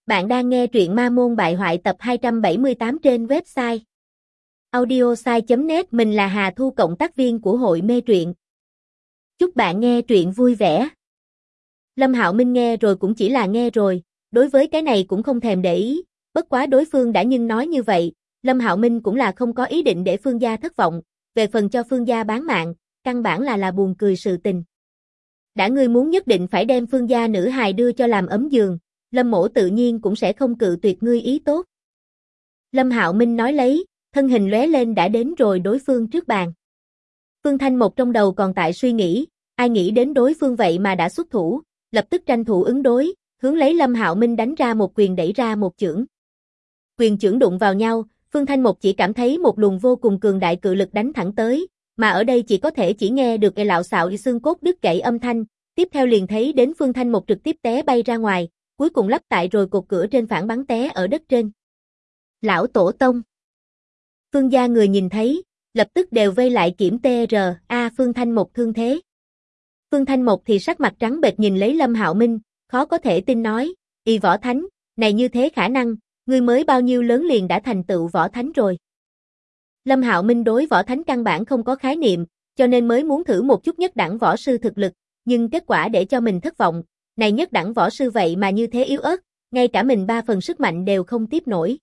Bạn đang nghe truyện Ma Môn Bại Hoại tập 278 trên website audiosai.net. Mình là Hà Thu, cộng tác viên của hội mê truyện. Chúc bạn nghe truyện vui vẻ. Lâm Hạo Minh nghe rồi cũng chỉ là nghe rồi, đối với cái này cũng không thèm để ý, bất quá đối phương đã nhưng nói như vậy, Lâm Hạo Minh cũng là không có ý định để Phương gia thất vọng, về phần cho Phương gia bán mạng, căn bản là buồn cười sự tình. Đã ngươi muốn nhất định phải đem Phương gia nữ hài đưa cho làm ấm giường, Lâm mỗ tự nhiên cũng sẽ không cự tuyệt ngươi ý tốt. Lâm Hạo Minh nói lấy, thân hình lóe lên đã đến rồi đối phương trước bàn. Phương Thanh Mộc trong đầu còn tại suy nghĩ, ai nghĩ đến đối phương vậy mà đã xuất thủ, lập tức tranh thủ ứng đối, hướng lấy Lâm Hạo Minh đánh ra một quyền, đẩy ra một chưởng. Quyền chưởng đụng vào nhau, Phương Thanh Mộc chỉ cảm thấy một luồng vô cùng cường đại cự lực đánh thẳng tới, mà ở đây chỉ nghe được cái lạo xạo xương cốt đứt gãy âm thanh, tiếp theo liền thấy đến Phương Thanh Mộc trực tiếp té bay ra ngoài, cuối cùng lắp tại rồi cột cửa trên phản bắn té ở đất trên. Lão tổ tông. Phương gia người nhìn thấy, lập tức đều vây lại kiểm tra, Phương Thanh Mộc thương thế. Phương Thanh Mộc thì sắc mặt trắng bệch nhìn lấy Lâm Hạo Minh, khó có thể tin nói, y võ thánh, này như thế khả năng, ngươi mới bao nhiêu lớn liền đã thành tựu võ thánh rồi. Lâm Hạo Minh đối võ thánh căn bản không có khái niệm, cho nên mới muốn thử một chút nhất đẳng võ sư thực lực, nhưng kết quả để cho mình thất vọng, này nhất đẳng võ sư vậy mà như thế yếu ớt, ngay cả mình 3 phần sức mạnh đều không tiếp nổi.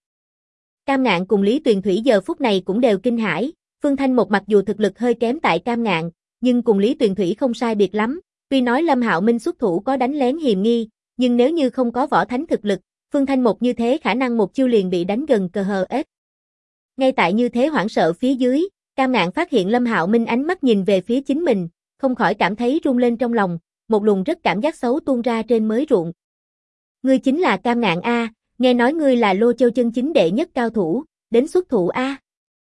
Cam Ngạn cùng Lý Tuyền Thủy giờ phút này cũng đều kinh hãi, Phương Thanh Mộc mặc dù thực lực hơi kém tại Cam Ngạn, nhưng cùng Lý Tuyền Thủy không sai biệt lắm, tuy nói Lâm Hạo Minh xuất thủ có đánh lén hiềm nghi, nhưng nếu như không có võ thánh thực lực, Phương Thanh Mộc như thế khả năng một chiêu liền bị đánh gần cờ hờ ết. Ngay tại như thế hoảng sợ phía dưới, Cam Ngạn phát hiện Lâm Hạo Minh ánh mắt nhìn về phía chính mình, không khỏi cảm thấy rung lên trong lòng, một luồng rất cảm giác xấu tuôn ra trên mới ruộng. Ngươi chính là Cam Ngạn a, nghe nói ngươi là Lô Châu chân chính đệ nhất cao thủ, đến xuất thủ a.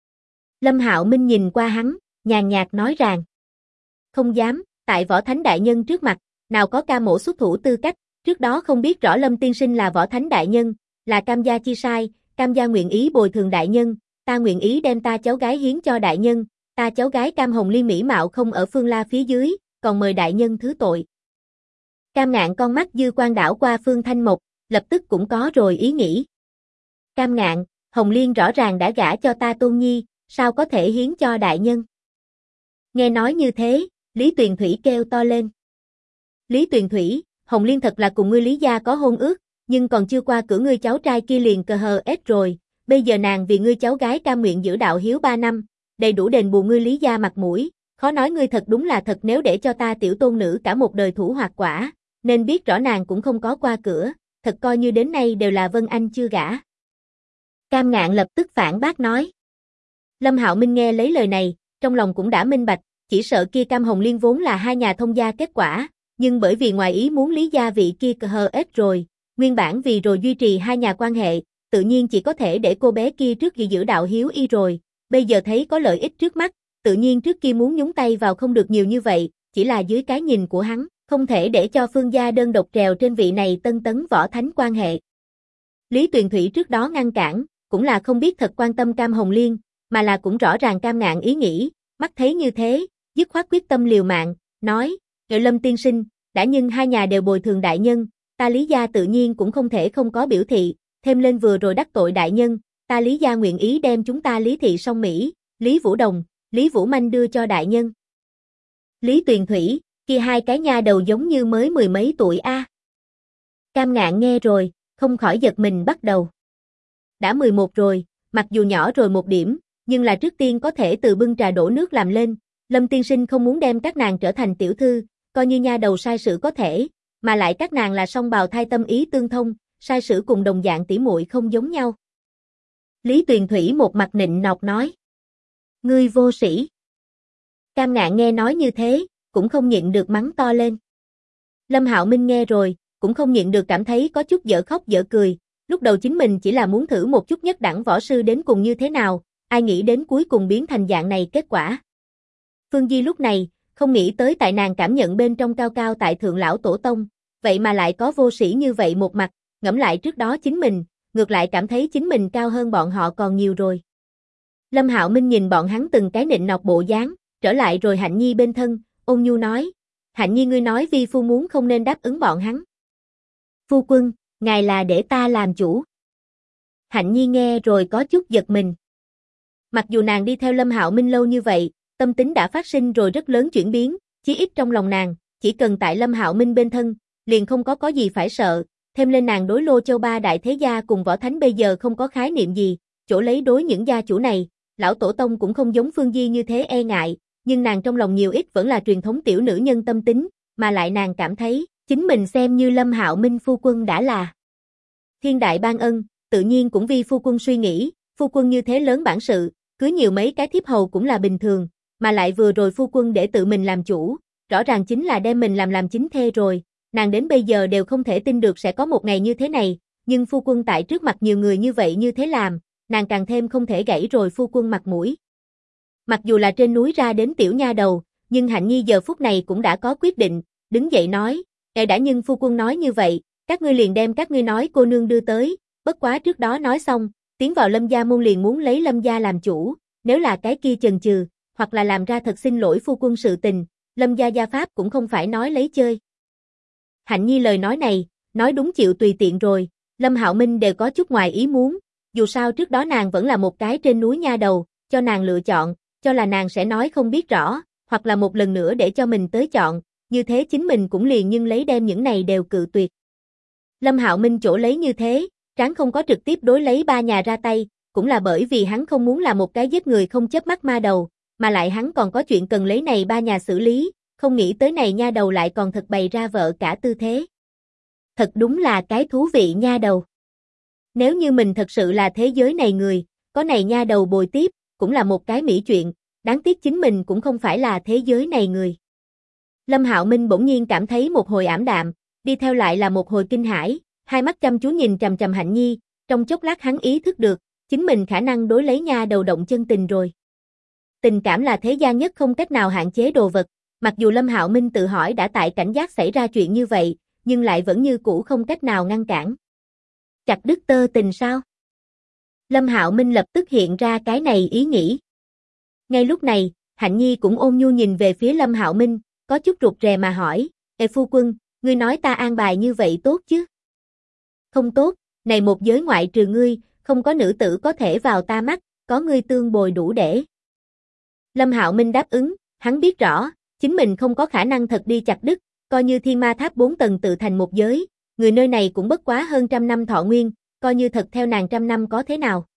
Lâm Hạo Minh nhìn qua hắn, nhàn nhạt nói rằng, không dám, tại võ thánh đại nhân trước mặt, nào có ca mổ xuất thủ tư cách, trước đó không biết rõ Lâm tiên sinh là võ thánh đại nhân, là Cam gia chi sai, Cam gia nguyện ý bồi thường đại nhân, ta nguyện ý đem ta cháu gái hiến cho đại nhân, ta cháu gái Cam Hồng Liên mỹ mạo không ở Phương La phía dưới, còn mời đại nhân thứ tội. Cam Ngạn con mắt dư quang đảo qua Phương Thanh Mộc, lập tức cũng có rồi ý nghĩ. Cam Ngạn, Hồng Liên rõ ràng đã gả cho ta Tôn Nhi, sao có thể hiến cho đại nhân? Nghe nói như thế, Lý Tuyền Thủy kêu to lên. Lý Tuyền Thủy, Hồng Liên thật là cùng ngươi Lý gia có hôn ước, nhưng còn chưa qua cửa ngươi cháu trai kia liền cờ hờ ết rồi, bây giờ nàng vì ngươi cháu gái cam nguyện giữ đạo hiếu 3 năm, đầy đủ đền bù ngươi Lý gia mặt mũi, khó nói ngươi thật đúng là thật, nếu để cho ta tiểu tôn nữ cả một đời thủ hoặc quả, nên biết rõ nàng cũng không có qua cửa, thật coi như đến nay đều là Vân Anh chưa gả. Cam Ngạn lập tức phản bác nói. Lâm Hạo Minh nghe lấy lời này, trong lòng cũng đã minh bạch, chỉ sợ kia Cam Hồng Liên vốn là hai nhà thông gia kết quả, nhưng bởi vì ngoài ý muốn Lý gia vị kia cờ hờ ết rồi, nguyên bản vì rồi duy trì hai nhà quan hệ, tự nhiên chỉ có thể để cô bé kia trước giữ đạo hiếu y rồi, bây giờ thấy có lợi ích trước mắt, tự nhiên trước kia muốn nhúng tay vào không được nhiều như vậy, chỉ là dưới cái nhìn của hắn, không thể để cho Phương gia đơn độc trèo trên vị này tân tấn võ thánh quan hệ. Lý Tuyền Thủy trước đó ngăn cản, cũng là không biết thật quan tâm Cam Hồng Liên, mà là cũng rõ ràng Cam Ngạn ý nghĩ, mắt thấy như thế, dứt khoát quyết tâm liều mạng, nói, Ngự Lâm tiên sinh, đã nhưng hai nhà đều bồi thường đại nhân, ta Lý gia tự nhiên cũng không thể không có biểu thị, thêm lên vừa rồi đắc tội đại nhân, ta Lý gia nguyện ý đem chúng ta Lý thị song Mỹ, Lý Vũ Đồng, Lý Vũ Manh đưa cho đại nhân. Lý Tuyền Thủy, kia hai cái nha đầu giống như mới 10 mấy tuổi a. Cam Ngạn nghe rồi, không khỏi giật mình bắt đầu. Đã 11 rồi, mặc dù nhỏ rồi một điểm, nhưng là trước tiên có thể từ bưng trà đổ nước làm lên, Lâm tiên sinh không muốn đem các nàng trở thành tiểu thư, coi như nha đầu sai sử có thể, mà lại các nàng là song bào thai tâm ý tương thông, sai sử cùng đồng dạng tỷ muội không giống nhau. Lý Tuyền Thủy một mặt nịnh nọt nói. Ngươi vô sĩ. Cam Ngạn nghe nói như thế, cũng không nhịn được mắng to lên. Lâm Hạo Minh nghe rồi, cũng không nhịn được cảm thấy có chút dở khóc dở cười, lúc đầu chính mình chỉ là muốn thử một chút nhất đẳng võ sư đến cùng như thế nào, ai nghĩ đến cuối cùng biến thành dạng này kết quả. Phương Di lúc này, không nghĩ tới tại nàng cảm nhận bên trong cao cao tại thượng lão tổ tông, vậy mà lại có vô sĩ như vậy một mặt, ngẫm lại trước đó chính mình, ngược lại cảm thấy chính mình cao hơn bọn họ còn nhiều rồi. Lâm Hạo Minh nhìn bọn hắn từng cái nịnh nọt bộ dáng, trở lại rồi Hạnh Nhi bên thân, ôn nhu nói, Hạnh Nhi ngươi nói vi phu muốn không nên đáp ứng bọn hắn. Phu quân, ngài là để ta làm chủ. Hạnh Nhi nghe rồi có chút giật mình. Mặc dù nàng đi theo Lâm Hạo Minh lâu như vậy, tâm tính đã phát sinh rồi rất lớn chuyển biến, chí ít trong lòng nàng, chỉ cần tại Lâm Hạo Minh bên thân, liền không có gì phải sợ, thêm lên nàng đối Lô Châu ba đại thế gia cùng võ thánh bây giờ không có khái niệm gì, chỗ lấy đối những gia chủ này, lão tổ tông cũng không giống Phương Di như thế e ngại, nhưng nàng trong lòng nhiều ít vẫn là truyền thống tiểu nữ nhân tâm tính, mà lại nàng cảm thấy, chính mình xem như Lâm Hạo Minh phu quân đã là thiên đại ban ân, tự nhiên cũng vì phu quân suy nghĩ, phu quân như thế lớn bản sự, cưới nhiều mấy cái thiếp hầu cũng là bình thường, mà lại vừa rồi phu quân để tự mình làm chủ, rõ ràng chính là đem mình làm chính thê rồi, nàng đến bây giờ đều không thể tin được sẽ có một ngày như thế này, nhưng phu quân tại trước mặt nhiều người như vậy như thế làm, nàng càng thêm không thể gãy rồi phu quân mặt mũi. Mặc dù là trên núi ra đến tiểu nha đầu, nhưng Hạnh Nhi giờ phút này cũng đã có quyết định, đứng dậy nói, đã nhưng phu quân nói như vậy, các ngươi liền đem các ngươi nói cô nương đưa tới, bất quá trước đó nói xong, tiến vào Lâm gia môn liền muốn lấy Lâm gia làm chủ, nếu là cái kia chần chừ, hoặc là làm ra thật xin lỗi phu quân sự tình, Lâm gia gia pháp cũng không phải nói lấy chơi. Hạnh Nhi lời nói này, nói đúng chịu tùy tiện rồi, Lâm Hạo Minh đều có chút ngoài ý muốn, dù sao trước đó nàng vẫn là một cái trên núi nha đầu, cho nàng lựa chọn, cho là nàng sẽ nói không biết rõ, hoặc là một lần nữa để cho mình tới chọn, như thế chính mình cũng liền nhưng lấy đem những này đều cự tuyệt. Lâm Hạo Minh chỗ lấy như thế, tráng không có trực tiếp đối lấy ba nhà ra tay, cũng là bởi vì hắn không muốn là một cái giết người không chớp mắt ma đầu, mà lại hắn còn có chuyện cần lấy này ba nhà xử lý, không nghĩ tới này nha đầu lại còn thật bày ra vợ cả tư thế. Thật đúng là cái thú vị nha đầu. Nếu như mình thật sự là thế giới này người, có này nha đầu bồi tiếp, cũng là một cái mỹ chuyện, đáng tiếc chính mình cũng không phải là thế giới này người. Lâm Hạo Minh bỗng nhiên cảm thấy một hồi ảm đạm, đi theo lại là một hồi kinh hãi, hai mắt chăm chú nhìn chằm chằm Hạnh Nhi, trong chốc lát hắn ý thức được, chính mình khả năng đối lấy nha đầu động chân tình rồi. Tình cảm là thế gian nhất không cách nào hạn chế đồ vật, mặc dù Lâm Hạo Minh tự hỏi đã tại cảnh giác xảy ra chuyện như vậy, nhưng lại vẫn như cũ không cách nào ngăn cản. Chặt đứt tơ tình sao? Lâm Hạo Minh lập tức hiện ra cái này ý nghĩ. Ngay lúc này, Hạnh Nhi cũng ôn nhu nhìn về phía Lâm Hạo Minh, có chút rụt rè mà hỏi, phu quân, ngươi nói ta an bài như vậy tốt chứ? Không tốt, này một giới ngoại trừ ngươi, không có nữ tử có thể vào ta mắt, có ngươi tương bồi đủ để. Lâm Hạo Minh đáp ứng, hắn biết rõ, chính mình không có khả năng thật đi chặt đứt, coi như thiên ma tháp 4 tầng tự thành một giới, người nơi này cũng bất quá hơn 100 năm thọ nguyên, coi như thật theo nàng 100 năm có thế nào.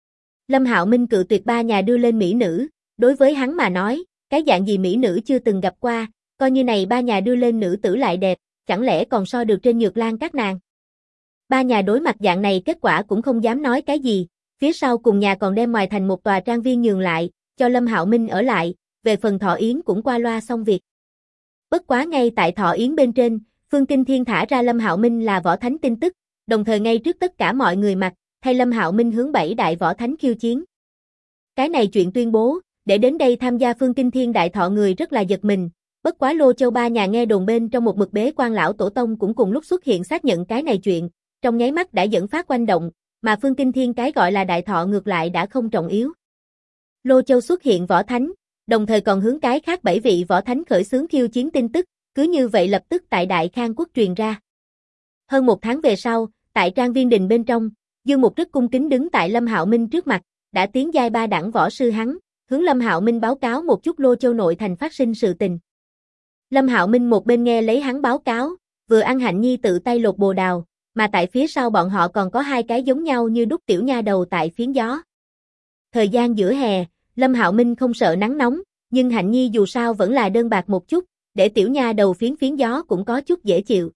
Lâm Hạo Minh cự tuyệt ba nhà đưa lên mỹ nữ, đối với hắn mà nói, cái dạng gì mỹ nữ chưa từng gặp qua, coi như này ba nhà đưa lên nữ tử lại đẹp, chẳng lẽ còn so được trên Nhược Lan các nàng. Ba nhà đối mặt dạng này kết quả cũng không dám nói cái gì, phía sau cùng nhà còn đem ngoài thành một tòa trang viên nhường lại, cho Lâm Hạo Minh ở lại, về phần thọ yến cũng qua loa xong việc. Bất quá ngay tại thọ yến bên trên, Phương Kinh Thiên thả ra Lâm Hạo Minh là võ thánh tin tức, đồng thời ngay trước tất cả mọi người mặt, thay Lâm Hạo Minh hướng 7 đại võ thánh khiêu chiến. Cái này chuyện tuyên bố, để đến đây tham gia Phương Kinh Thiên đại thọ người rất là giật mình, bất quá Lô Châu ba nhà nghe đồn bên trong một mực bế quan lão tổ tông cũng cùng lúc xuất hiện xác nhận cái này chuyện, trong nháy mắt đã dẫn phát oanh động, mà Phương Kinh Thiên cái gọi là đại thọ ngược lại đã không trọng yếu. Lô Châu xuất hiện võ thánh, đồng thời còn hướng cái khác 7 vị võ thánh khởi xướng khiêu chiến tin tức, cứ như vậy lập tức tại Đại Khang quốc truyền ra. Hơn một tháng về sau, tại trang viên đình bên trong, Dương Mục rất cung kính đứng tại Lâm Hạo Minh trước mặt, đã tiến giai 3 đẳng võ sư hắn, hướng Lâm Hạo Minh báo cáo một chút Lô Châu nội thành phát sinh sự tình. Lâm Hạo Minh một bên nghe lấy hắn báo cáo, vừa ăn Hạnh Nhi tự tay lột bồ đào, mà tại phía sau bọn họ còn có hai cái giống nhau như đúc tiểu nha đầu tại phiến gió. Thời gian giữa hè, Lâm Hạo Minh không sợ nắng nóng, nhưng Hạnh Nhi dù sao vẫn là đơn bạc một chút, để tiểu nha đầu phiến gió cũng có chút dễ chịu.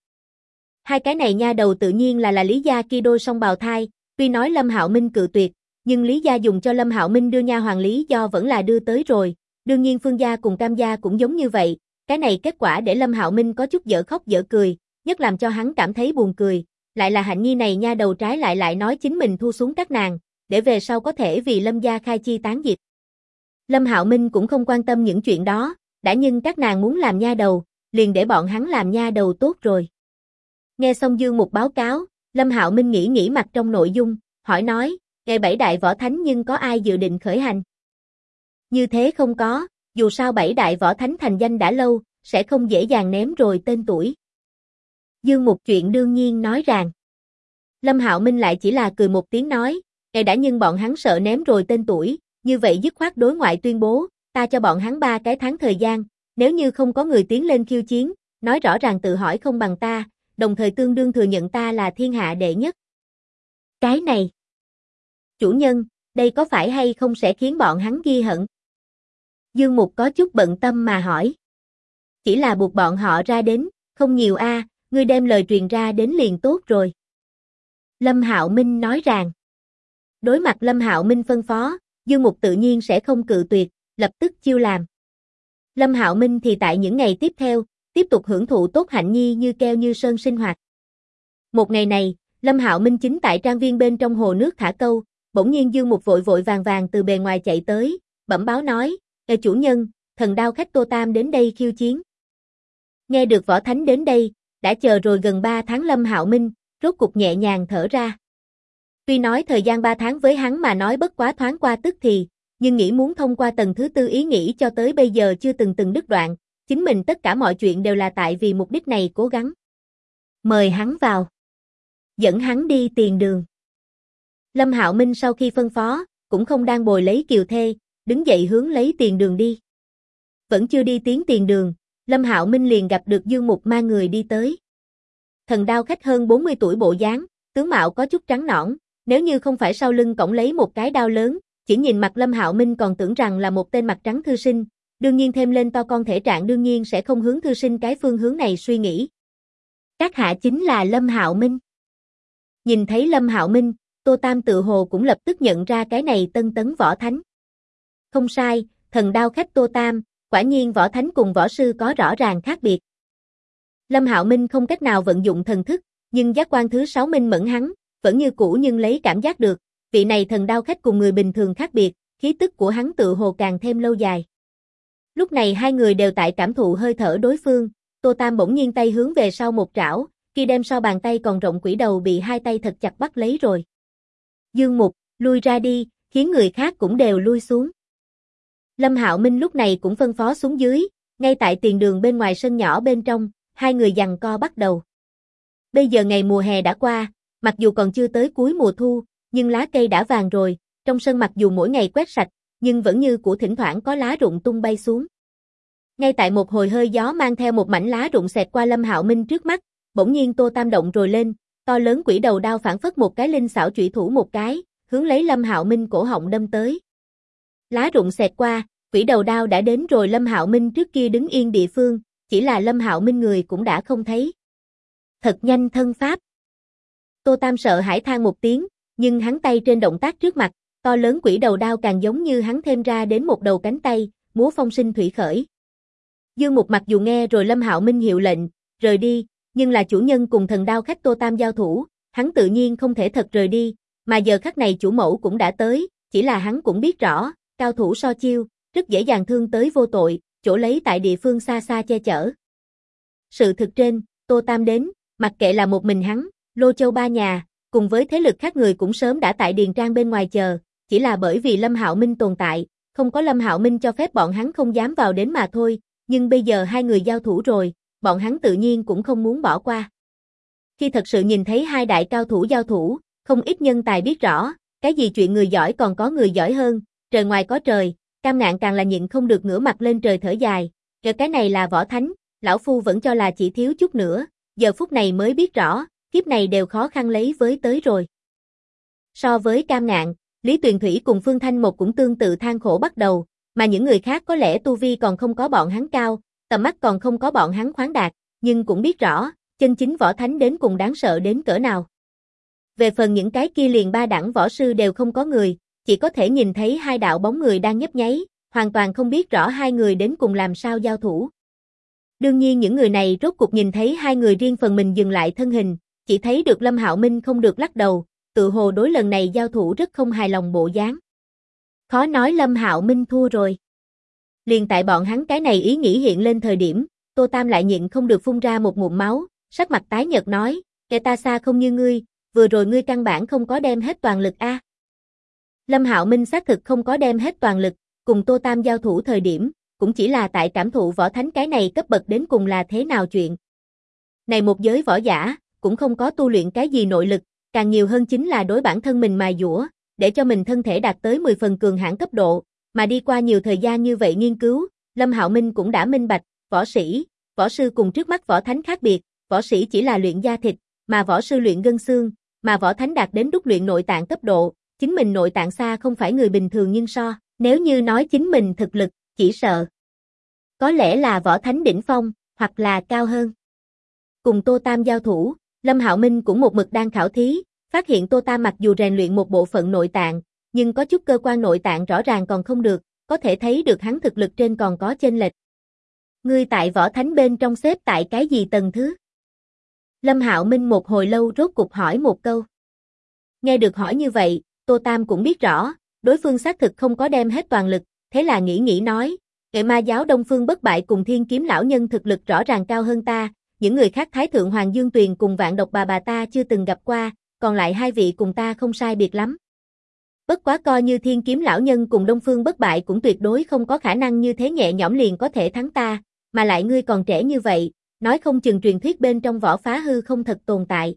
Hai cái này nha đầu tự nhiên là Lý gia kia đôi song bào thai, tuy nói Lâm Hạo Minh cự tuyệt, nhưng Lý gia dùng cho Lâm Hạo Minh đưa nha hoàng lý do vẫn là đưa tới rồi, đương nhiên Phương gia cùng Cam gia cũng giống như vậy, cái này kết quả để Lâm Hạo Minh có chút dở khóc dở cười, nhất làm cho hắn cảm thấy buồn cười, lại là Hạnh Nhi này nha đầu trái lại nói chính mình thu xuống các nàng, để về sau có thể vì Lâm gia khai chi tán diệt. Lâm Hạo Minh cũng không quan tâm những chuyện đó, đã nhưng các nàng muốn làm nha đầu, liền để bọn hắn làm nha đầu tốt rồi. Nghe xong Dương Mục báo cáo, Lâm Hạo Minh nghĩ mặt trong nội dung, hỏi nói, ngày 7 đại võ thánh nhưng có ai dự định khởi hành? Như thế không có, dù sao 7 đại võ thánh thành danh đã lâu, sẽ không dễ dàng ném rồi tên tuổi. Dương Mục chuyện đương nhiên nói rằng, Lâm Hạo Minh lại chỉ là cười một tiếng nói, đã nhưng bọn hắn sợ ném rồi tên tuổi, như vậy dứt khoát đối ngoại tuyên bố, ta cho bọn hắn 3 cái tháng thời gian, nếu như không có người tiến lên khiêu chiến, nói rõ ràng tự hỏi không bằng ta, đồng thời tương đương thừa nhận ta là thiên hạ đệ nhất. Cái này, chủ nhân, đây có phải hay không sẽ khiến bọn hắn ghi hận? Dương Mục có chút bận tâm mà hỏi. Chỉ là buộc bọn họ ra đến, không nhiều a, ngươi đem lời truyền ra đến liền tốt rồi. Lâm Hạo Minh nói rằng. Đối mặt Lâm Hạo Minh phân phó, Dương Mục tự nhiên sẽ không cự tuyệt, lập tức chiêu làm. Lâm Hạo Minh thì tại những ngày tiếp theo, tiếp tục hưởng thụ tốt hạnh nhi như keo như sơn sinh hoạt. Một ngày này, Lâm Hạo Minh chính tại trang viên bên trong hồ nước thả câu, bỗng nhiên Dương Mục vội vội vàng vàng từ bề ngoài chạy tới, bẩm báo nói, chủ nhân, thần đao khách Tô Tam đến đây khiêu chiến. Nghe được võ thánh đến đây, đã chờ rồi gần 3 tháng Lâm Hạo Minh, rốt cục nhẹ nhàng thở ra. Tuy nói thời gian 3 tháng với hắn mà nói bất quá thoáng qua tức thì, nhưng nghĩ muốn thông qua tầng thứ 4 ý nghĩ cho tới bây giờ chưa từng đứt đoạn, chính mình tất cả mọi chuyện đều là tại vì mục đích này cố gắng. Mời hắn vào. Dẫn hắn đi tiền đường. Lâm Hạo Minh sau khi phân phó, cũng không đang bồi lấy Kiều Thê, đứng dậy hướng lấy tiền đường đi. Vẫn chưa đi tiến tiền đường, Lâm Hạo Minh liền gặp được Dương Mục mang người đi tới. Thần đao khách hơn 40 tuổi bộ dáng, tướng mạo có chút trắng nõn, nếu như không phải sau lưng cõng lấy một cái đao lớn, chỉ nhìn mặt Lâm Hạo Minh còn tưởng rằng là một tên mặt trắng thư sinh, đương nhiên thêm lên to con thể trạng đương nhiên sẽ không hướng thư sinh cái phương hướng này suy nghĩ. Các hạ chính là Lâm Hạo Minh. Nhìn thấy Lâm Hạo Minh, Tô Tam tự hồ cũng lập tức nhận ra cái này tân tấn võ thánh. Không sai, thần đao khách Tô Tam, quả nhiên võ thánh cùng võ sư có rõ ràng khác biệt. Lâm Hạo Minh không cách nào vận dụng thần thức, nhưng giác quan thứ 6 minh mẫn hắn, vẫn như cũ nhưng lấy cảm giác được, vị này thần đao khách cùng người bình thường khác biệt, khí tức của hắn tự hồ càng thêm lâu dài. Lúc này hai người đều tại cảm thụ hơi thở đối phương, Tô Tam bỗng nhiên tay hướng về sau một trảo, khi đem sau bàn tay còn rộng quỷ đầu bị hai tay thật chặt bắt lấy rồi. Dương Mục, lui ra đi, khiến người khác cũng đều lui xuống. Lâm Hạo Minh lúc này cũng phân phó xuống dưới, ngay tại tiền đường bên ngoài sân nhỏ bên trong, hai người giằng co bắt đầu. Bây giờ ngày mùa hè đã qua, mặc dù còn chưa tới cuối mùa thu, nhưng lá cây đã vàng rồi, trong sân mặc dù mỗi ngày quét sạch, nhưng vẫn như cũ thỉnh thoảng có lá rụng tung bay xuống. Ngay tại một hồi hơi gió mang theo một mảnh lá rụng xẹt qua Lâm Hạo Minh trước mắt, bỗng nhiên Tô Tam động rồi lên, to lớn quỷ đầu đao phản phất một cái linh xảo chủy thủ một cái, hướng lấy Lâm Hạo Minh cổ họng đâm tới. Lá rụng xẹt qua, quỷ đầu đao đã đến rồi Lâm Hạo Minh trước kia đứng yên địa phương, chỉ là Lâm Hạo Minh người cũng đã không thấy. Thật nhanh thân pháp. Tô Tam sợ hãi than một tiếng, nhưng hắn tay trên động tác trước mặt, to lớn quỷ đầu đao càng giống như hắn thêm ra đến một đầu cánh tay, múa phong sinh thủy khởi. Dương Mục mặc dù nghe rồi Lâm Hạo Minh hiệu lệnh, rời đi, nhưng là chủ nhân cùng thần đao khách Tô Tam giao thủ, hắn tự nhiên không thể thật rời đi, mà giờ khắc này chủ mẫu cũng đã tới, chỉ là hắn cũng biết rõ, cao thủ so chiêu, rất dễ dàng thương tới vô tội, chỗ lấy tại địa phương xa xa che chở. Sự thực trên, Tô Tam đến, mặc kệ là một mình hắn, Lô Châu ba nhà, cùng với thế lực khác người cũng sớm đã tại điền trang bên ngoài chờ, chỉ là bởi vì Lâm Hạo Minh tồn tại, không có Lâm Hạo Minh cho phép bọn hắn không dám vào đến mà thôi, nhưng bây giờ hai người giao thủ rồi, bọn hắn tự nhiên cũng không muốn bỏ qua. Khi thật sự nhìn thấy hai đại cao thủ giao thủ, không ít nhân tài biết rõ, cái gì chuyện người giỏi còn có người giỏi hơn, trời ngoài có trời, Cam Ngạn càng là nhịn không được ngửa mặt lên trời thở dài, cái này là võ thánh, lão phu vẫn cho là chỉ thiếu chút nữa, giờ phút này mới biết rõ, kiếp này đều khó khăn lấy với tới rồi. So với Cam Ngạn, Lý Tuyền Thủy cùng Phương Thanh Một cũng tương tự than khổ bắt đầu, mà những người khác có lẽ tu vi còn không có bọn hắn cao, tầm mắt còn không có bọn hắn khoáng đạt, nhưng cũng biết rõ, chân chính võ thánh đến cùng đáng sợ đến cỡ nào. Về phần những cái kia liền ba đẳng võ sư đều không có người, chỉ có thể nhìn thấy hai đạo bóng người đang nhấp nháy, hoàn toàn không biết rõ hai người đến cùng làm sao giao thủ. Đương nhiên những người này rốt cuộc nhìn thấy hai người riêng phần mình dừng lại thân hình, chỉ thấy được Lâm Hạo Minh không được lắc đầu, tự hồ đối lần này giao thủ rất không hài lòng bộ dáng. Khó nói Lâm Hạo Minh thua rồi. Liền tại bọn hắn cái này ý nghĩ hiện lên thời điểm, Tô Tam lại nhịn không được phun ra một ngụm máu, sắc mặt tái nhợt nói, kẻ ta xa không như ngươi, vừa rồi ngươi căn bản không có đem hết toàn lực a. Lâm Hạo Minh xác thực không có đem hết toàn lực, cùng Tô Tam giao thủ thời điểm, cũng chỉ là tại cảm thụ võ thánh cái này cấp bậc đến cùng là thế nào chuyện. Này một giới võ giả, cũng không có tu luyện cái gì nội lực, càng nhiều hơn chính là đối bản thân mình mài dũa, để cho mình thân thể đạt tới 10 phần cường hãn cấp độ, mà đi qua nhiều thời gian như vậy nghiên cứu, Lâm Hạo Minh cũng đã minh bạch, võ sư cùng trước mắt võ thánh khác biệt, võ sĩ chỉ là luyện da thịt, mà võ sư luyện gân xương, mà võ thánh đạt đến đúc luyện nội tạng cấp độ, chính mình nội tạng xa không phải người bình thường nhưng nếu như nói chính mình thực lực, chỉ sợ có lẽ là võ thánh đỉnh phong, hoặc là cao hơn. Cùng Tô Tam giao thủ, Lâm Hạo Minh cũng một mực đang khảo thí, phát hiện Tô Tam mặc dù rèn luyện một bộ phận nội tạng, nhưng có chút cơ quan nội tạng rõ ràng còn không được, có thể thấy được hắn thực lực trên còn có chênh lệch. Ngươi tại võ thánh bên trong xếp tại cái gì tầng thứ? Lâm Hạo Minh một hồi lâu rốt cục hỏi một câu. Nghe được hỏi như vậy, Tô Tam cũng biết rõ, đối phương xác thực không có đem hết toàn lực, thế là nghĩ nói, Nghệ Ma giáo Đông Phương Bất Bại cùng Thiên Kiếm lão nhân thực lực rõ ràng cao hơn ta, những người khác Thái Thượng Hoàng Dương Tuyền cùng Vạn Độc bà ta chưa từng gặp qua, còn lại hai vị cùng ta không sai biệt lắm. Bất quá coi như Thiên Kiếm lão nhân cùng Đông Phương Bất Bại cũng tuyệt đối không có khả năng như thế nhẹ nhõm liền có thể thắng ta, mà lại ngươi còn trẻ như vậy, nói không chừng truyền thuyết bên trong võ phá hư không thật tồn tại.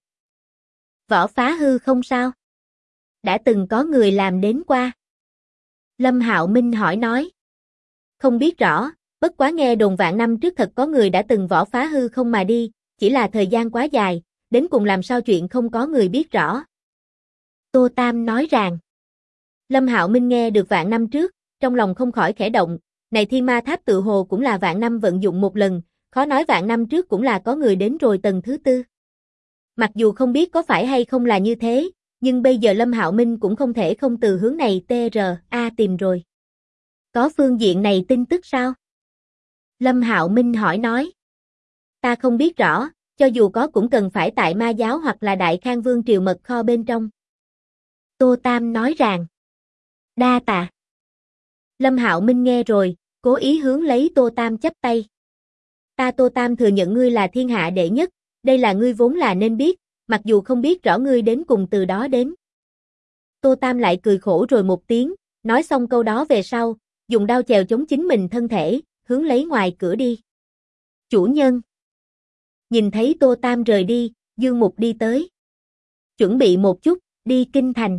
Võ phá hư không sao? Đã từng có người làm đến qua. Lâm Hạo Minh hỏi nói. Không biết rõ, bất quá nghe đồn vạn năm trước thật có người đã từng võ phá hư không mà đi, chỉ là thời gian quá dài, đến cùng làm sao chuyện không có người biết rõ. Tô Tam nói rằng. Lâm Hạo Minh nghe được vạn năm trước, trong lòng không khỏi khẽ động, này Thiên Ma Tháp tự hồ cũng là vạn năm vận dụng một lần, khó nói vạn năm trước cũng là có người đến rồi tầng thứ tư. Mặc dù không biết có phải hay không là như thế, nhưng bây giờ Lâm Hạo Minh cũng không thể không từ hướng này tìm rồi. Có phương diện này tin tức sao? Lâm Hạo Minh hỏi nói. Ta không biết rõ, cho dù có cũng cần phải tại Ma giáo hoặc là Đại Khang Vương triều mật kho bên trong. Tô Tam nói rằng. Đa tạ. Lâm Hạo Minh nghe rồi, cố ý hướng lấy Tô Tam chắp tay. Ta Tô Tam thừa nhận ngươi là thiên hạ đệ nhất, đây là ngươi vốn là nên biết, mặc dù không biết rõ ngươi đến cùng từ đó đến. Tô Tam lại cười khổ rồi một tiếng, nói xong câu đó về sau, dùng đao chèo chống chính mình thân thể, hướng lấy ngoài cửa đi. Chủ nhân. Nhìn thấy Tô Tam rời đi, Dương Mục đi tới. Chuẩn bị một chút, đi kinh thành.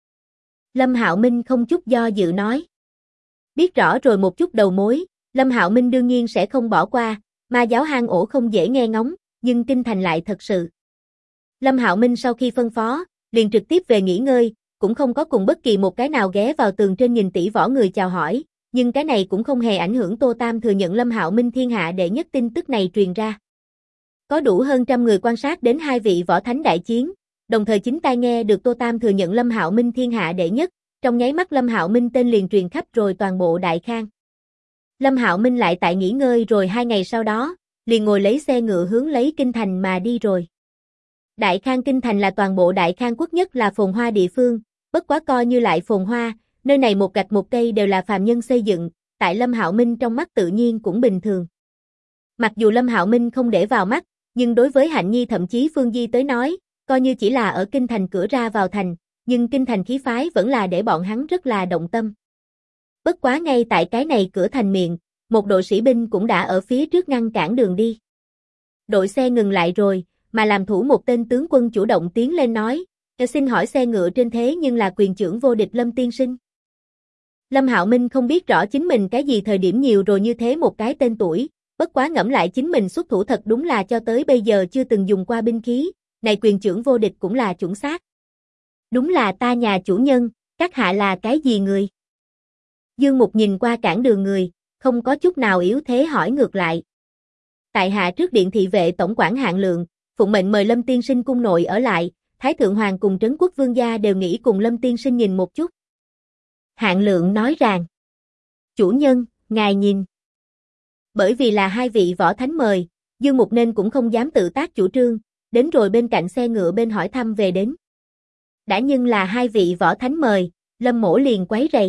Lâm Hạo Minh không chút do dự nói. Biết rõ rồi một chút đầu mối, Lâm Hạo Minh đương nhiên sẽ không bỏ qua, Ma giáo hang ổ không dễ nghe ngóng, nhưng kinh thành lại thật sự. Lâm Hạo Minh sau khi phân phó, liền trực tiếp về nghỉ ngơi, cũng không có cùng bất kỳ một cái nào ghé vào tường trên nhìn tỷ võ người chào hỏi, nhưng cái này cũng không hề ảnh hưởng Tô Tam thừa nhận Lâm Hạo Minh thiên hạ đệ nhất tin tức này truyền ra. Có đủ hơn trăm người quan sát đến hai vị võ thánh đại chiến, đồng thời chính tai nghe được Tô Tam thừa nhận Lâm Hạo Minh thiên hạ đệ nhất, trong nháy mắt Lâm Hạo Minh tên liền truyền khắp rồi toàn bộ Đại Khang. Lâm Hạo Minh lại tại nghỉ ngơi rồi 2 ngày sau đó, liền ngồi lấy xe ngựa hướng lấy kinh thành mà đi rồi. Đại Khang kinh thành là toàn bộ Đại Khang quốc nhất là phồn hoa địa phương, bất quá coi như lại phồn hoa, nơi này một gạch một cây đều là phàm nhân xây dựng, tại Lâm Hạo Minh trong mắt tự nhiên cũng bình thường. Mặc dù Lâm Hạo Minh không để vào mắt, nhưng đối với Hạnh Nhi thậm chí Phương Di tới nói, coi như chỉ là ở kinh thành cửa ra vào thành, nhưng kinh thành khí phái vẫn là để bọn hắn rất là động tâm. Bất quá ngay tại cái này cửa thành miệng, một đội sĩ binh cũng đã ở phía trước ngăn cản đường đi. Đội xe ngừng lại rồi, mà làm thủ một tên tướng quân chủ động tiến lên nói, xin hỏi xe ngựa trên thế nhưng là quyền trưởng vô địch Lâm tiên sinh. Lâm Hạo Minh không biết rõ chính mình cái gì thời điểm nhiều rồi như thế một cái tên tuổi, bất quá ngẫm lại chính mình xuất thủ thật đúng là cho tới bây giờ chưa từng dùng qua binh khí, này quyền trưởng vô địch cũng là chuẩn xác. Đúng là ta nhà chủ nhân, các hạ là cái gì người? Dương Mục nhìn qua cản đường người, không có chút nào yếu thế hỏi ngược lại. Tại hạ trước điện thị vệ tổng quản Hạng Lượng, phụng mệnh mời Lâm tiên sinh cung nội ở lại, Thái Thượng Hoàng cùng Trấn Quốc Vương gia đều nghĩ cùng Lâm tiên sinh nhìn một chút. Hạng Lượng nói rằng, chủ nhân, ngài nhìn. Bởi vì là hai vị võ thánh mời, Dương Mục nên cũng không dám tự tác chủ trương, đến rồi bên cạnh xe ngựa bên hỏi thăm về đến. Đã nhưng là hai vị võ thánh mời, Lâm mỗ liền quấy rầy.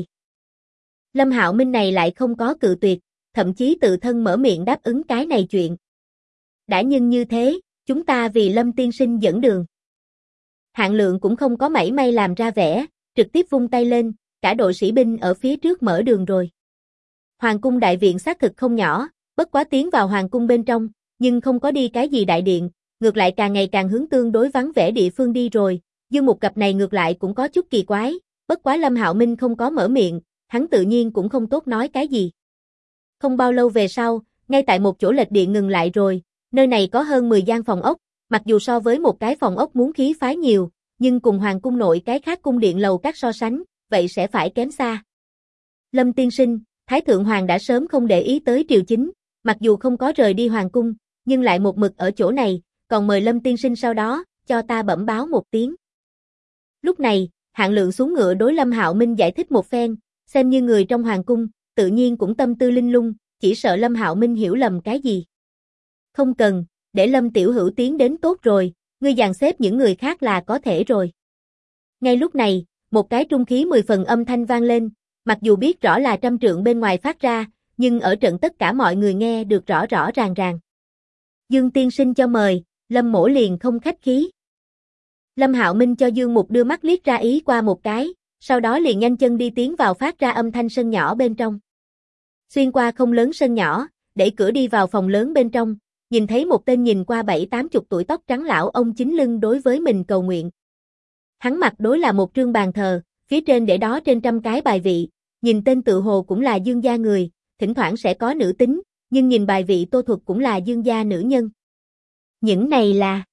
Lâm Hạo Minh này lại không có cự tuyệt, thậm chí tự thân mở miệng đáp ứng cái này chuyện. Đã nhưng như thế, chúng ta vì Lâm tiên sinh dẫn đường. Hạng Lượng cũng không có mảy may làm ra vẻ, trực tiếp vung tay lên, cả đội sĩ binh ở phía trước mở đường rồi. Hoàng cung đại viện xác thực không nhỏ, bất quá tiến vào hoàng cung bên trong, nhưng không có đi cái gì đại điện, ngược lại càng ngày càng hướng tương đối vắng vẻ địa phương đi rồi, Dương Mục cặp này ngược lại cũng có chút kỳ quái, bất quá Lâm Hạo Minh không có mở miệng, hắn tự nhiên cũng không tốt nói cái gì. Không bao lâu về sau, ngay tại một chỗ lệch điện ngừng lại rồi, nơi này có hơn 10 gian phòng ốc, mặc dù so với một cái phòng ốc muốn khí phái nhiều, nhưng cùng hoàng cung nội cái khác cung điện lầu các so sánh, vậy sẽ phải kém xa. Lâm tiên sinh, Thái Thượng Hoàng đã sớm không để ý tới triều chính, mặc dù không có rời đi hoàng cung, nhưng lại một mực ở chỗ này, còn mời Lâm tiên sinh sau đó, cho ta bẩm báo một tiếng. Lúc này, Hạng Lượng xuống ngựa đối Lâm Hạo Minh giải thích một phen, xem như người trong hoàng cung, tự nhiên cũng tâm tư linh lung, chỉ sợ Lâm Hạo Minh hiểu lầm cái gì. Không cần, để Lâm tiểu hữu tiến đến tốt rồi, ngươi dàn xếp những người khác là có thể rồi. Ngay lúc này, một cái trung khí 10 phần âm thanh vang lên, mặc dù biết rõ là trăm trượng bên ngoài phát ra, nhưng ở trận tất cả mọi người nghe được rõ rõ ràng ràng. Dương tiên sinh cho mời, Lâm mỗ liền không khách khí. Lâm Hạo Minh cho Dương Mục đưa mắt liếc ra ý qua một cái, sau đó liền nhanh chân đi tiến vào phát ra âm thanh sân nhỏ bên trong. Xuyên qua không lớn sân nhỏ, đẩy cửa đi vào phòng lớn bên trong, nhìn thấy một tên nhìn qua 70-80 tuổi tóc trắng lão ông chính lưng đối với mình cầu nguyện. Hắn mặt đối là một trương bàn thờ, phía trên để đó trên trăm cái bài vị, nhìn tên tự hồ cũng là Dương gia người, thỉnh thoảng sẽ có nữ tính, nhưng nhìn bài vị tô thuật cũng là Dương gia nữ nhân. Những này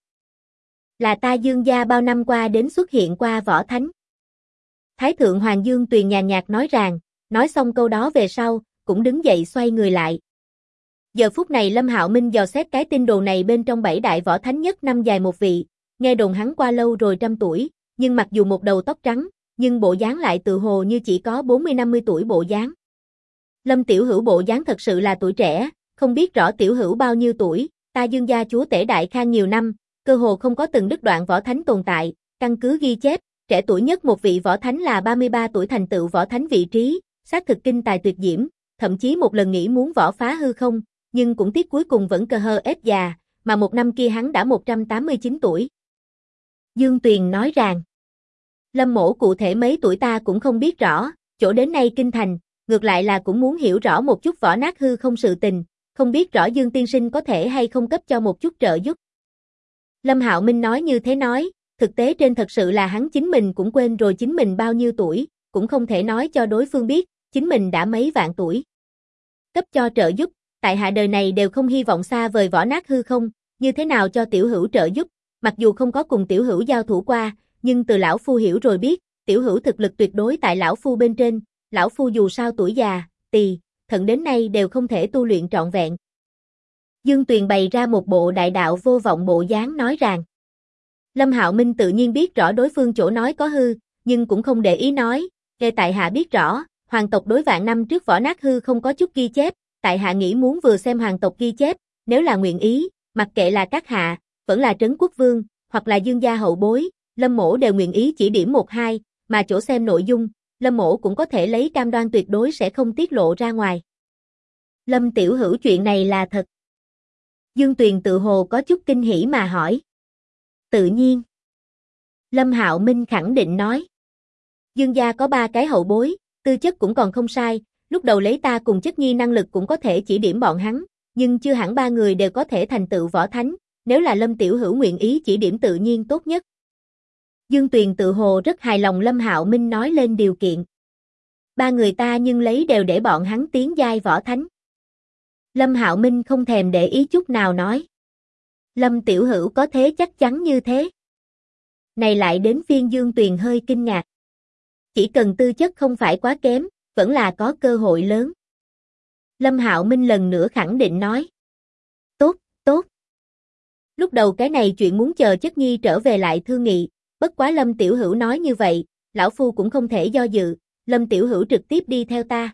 là ta Dương gia bao năm qua đến xuất hiện qua võ thánh. Thái Thượng Hoàng Dương Tuyền nhàn nhạt nói rằng, nói xong câu đó về sau, cũng đứng dậy xoay người lại. Giờ phút này Lâm Hạo Minh dò xét cái tin đồn này bên trong 7 đại võ thánh nhất năm dài một vị, nghe đồn hắn qua lâu rồi 100 tuổi, nhưng mặc dù một đầu tóc trắng, nhưng bộ dáng lại tự hồ như chỉ có 40-50 tuổi bộ dáng. Lâm tiểu hữu bộ dáng thật sự là tuổi trẻ, không biết rõ tiểu hữu bao nhiêu tuổi, ta Dương gia chúa tể đại khang nhiều năm, cơ hồ không có từng đứt đoạn võ thánh tồn tại, căn cứ ghi chép, trẻ tuổi nhất một vị võ thánh là 33 tuổi thành tựu võ thánh vị trí, xác thực kinh tài tuyệt diễm, thậm chí một lần nghĩ muốn võ phá hư không, nhưng cũng tiếc cuối cùng vẫn cơ hơ ép già, mà một năm kia hắn đã 189 tuổi. Dương Tuyền nói rằng, Lâm mỗ cụ thể mấy tuổi ta cũng không biết rõ, chỗ đến nay kinh thành, ngược lại là cũng muốn hiểu rõ một chút võ nát hư không sự tình, không biết rõ Dương tiên sinh có thể hay không cấp cho một chút trợ giúp. Lâm Hạo Minh nói như thế nói, thực tế trên thật sự là hắn chính mình cũng quên rồi chính mình bao nhiêu tuổi, cũng không thể nói cho đối phương biết, chính mình đã mấy vạn tuổi. Cấp cho trợ giúp, tại hạ đời này đều không hy vọng xa vời võ nát hư không, như thế nào cho tiểu hữu trợ giúp, mặc dù không có cùng tiểu hữu giao thủ qua, nhưng từ lão phu hiểu rồi biết, tiểu hữu thực lực tuyệt đối tại lão phu bên trên, lão phu dù sao tuổi già, tỳ, thận đến nay đều không thể tu luyện trọn vẹn. Dương Tuyền bày ra một bộ đại đạo vô vọng bộ dáng nói rằng. Lâm Hạo Minh tự nhiên biết rõ đối phương chỗ nói có hư, nhưng cũng không để ý nói, nghe tại hạ biết rõ, hoàng tộc đối vạn năm trước võ nát hư không có chút ghi chép, tại hạ nghĩ muốn vừa xem hoàng tộc ghi chép, nếu là nguyện ý, mặc kệ là các hạ, vẫn là Trấn Quốc Vương, hoặc là Dương gia hậu bối, Lâm mỗ đều nguyện ý chỉ điểm một hai, mà chỗ xem nội dung, Lâm mỗ cũng có thể lấy cam đoan tuyệt đối sẽ không tiết lộ ra ngoài. Lâm tiểu hữu chuyện này là thật. Dương Tuyền tự hồ có chút kinh hỉ mà hỏi. Tự nhiên. Lâm Hạo Minh khẳng định nói. Dương gia có 3 cái hậu bối, tư chất cũng còn không sai, lúc đầu lấy ta cùng chất nhi năng lực cũng có thể chỉ điểm bọn hắn, nhưng chưa hẳn 3 người đều có thể thành tựu võ thánh, nếu là Lâm tiểu hữu nguyện ý chỉ điểm tự nhiên tốt nhất. Dương Tuyền tự hồ rất hài lòng Lâm Hạo Minh nói lên điều kiện. 3 người ta nhưng lấy đều để bọn hắn tiến giai võ thánh. Lâm Hạo Minh không thèm để ý chút nào nói. Lâm tiểu hữu có thế chắc chắn như thế. Này lại đến phiên Dương Tuyền hơi kinh ngạc. Chỉ cần tư chất không phải quá kém, vẫn là có cơ hội lớn. Lâm Hạo Minh lần nữa khẳng định nói. Tốt, tốt. Lúc đầu cái này chuyện muốn chờ chất nhi trở về lại thương nghị, bất quá Lâm tiểu hữu nói như vậy, lão phu cũng không thể do dự, Lâm tiểu hữu trực tiếp đi theo ta.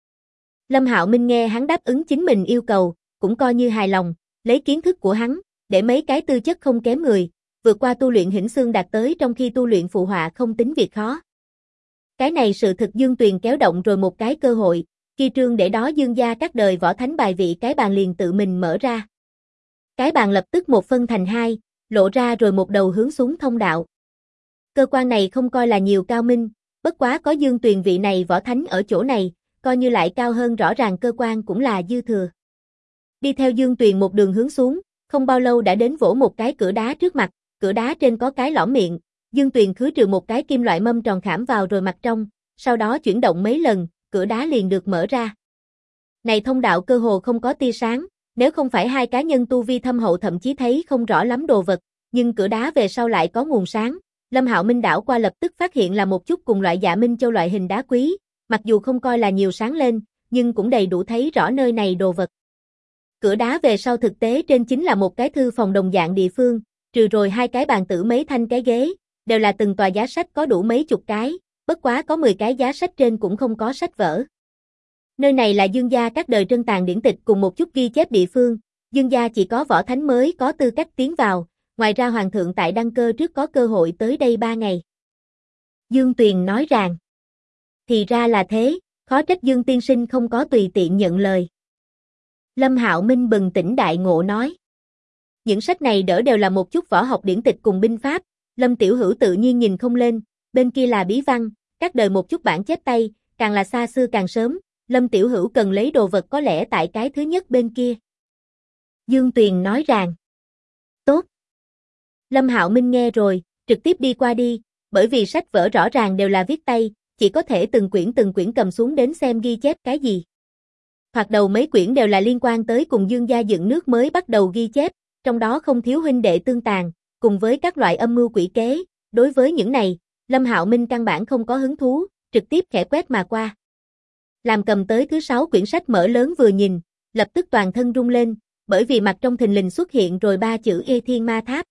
Lâm Hạo Minh nghe hắn đáp ứng chính mình yêu cầu, cũng coi như hài lòng, lấy kiến thức của hắn, để mấy cái tư chất không kém người, vượt qua tu luyện hĩnh xương đạt tới trong khi tu luyện phụ họa không tính việc khó. Cái này sự thực Dương Tuyền kéo động rồi một cái cơ hội, khi trương để đó Dương gia các đời võ thánh bài vị cái bàn liền tự mình mở ra. Cái bàn lập tức một phân thành hai, lộ ra rồi một đầu hướng xuống thông đạo. Cơ quan này không coi là nhiều cao minh, bất quá có Dương Tuyền vị này võ thánh ở chỗ này, coi như lại cao hơn rõ ràng cơ quan cũng là dư thừa. Đi theo Dương Tuyền một đường hướng xuống, không bao lâu đã đến vỗ một cái cửa đá trước mặt, cửa đá trên có cái lõm miệng, Dương Tuyền khứ trừ một cái kim loại mâm tròn khảm vào rồi mặt trong, sau đó chuyển động mấy lần, cửa đá liền được mở ra. Này thông đạo cơ hồ không có tia sáng, nếu không phải hai cá nhân tu vi thâm hậu thậm chí thấy không rõ lắm đồ vật, nhưng cửa đá về sau lại có nguồn sáng. Lâm Hạo Minh đảo qua lập tức phát hiện là một chút cùng loại Dạ Minh Châu loại hình đá quý, mặc dù không coi là nhiều sáng lên, nhưng cũng đầy đủ thấy rõ nơi này đồ vật. Cửa đá về sau thực tế trên chính là một cái thư phòng đồng dạng địa phương, trừ rồi hai cái bàn tử mấy thanh cái ghế, đều là từng tòa giá sách có đủ mấy chục cái, bất quá có 10 cái giá sách trên cũng không có sách vở. Nơi này là Dương gia các đời trân tàng điển tịch cùng một chút ghi chép địa phương, Dương gia chỉ có võ thánh mới có tư cách tiến vào, ngoài ra hoàng thượng tại đăng cơ trước có cơ hội tới đây 3 ngày. Dương Tuyền nói rằng, thì ra là thế, khó trách Dương tiên sinh không có tùy tiện nhận lời. Lâm Hạo Minh bừng tỉnh đại ngộ nói, những sách này đỡ đều là một chút võ học điển tịch cùng binh pháp, Lâm Tiểu Hữu tự nhiên nhìn không lên, bên kia là bí văn, các đời một chút bản chép tay, càng là xa xưa càng sớm, Lâm Tiểu Hữu cần lấy đồ vật có lẽ tại cái thứ nhất bên kia. Dương Tuyền nói rằng, tốt. Lâm Hạo Minh nghe rồi, trực tiếp đi qua đi, bởi vì sách vở rõ ràng đều là viết tay, chỉ có thể từng quyển cầm xuống đến xem ghi chép cái gì. Thoạt đầu mấy quyển đều là liên quan tới cùng Dương gia dựng nước mới bắt đầu ghi chép, trong đó không thiếu huynh đệ tương tàn, cùng với các loại âm mưu quỷ kế, đối với những này, Lâm Hạo Minh căn bản không có hứng thú, trực tiếp khẽ quét mà qua. Làm cầm tới thứ 6 quyển sách mở lớn vừa nhìn, lập tức toàn thân rung lên, bởi vì mặt trong thình lình xuất hiện rồi 3 chữ Ê Thiên Ma Tháp.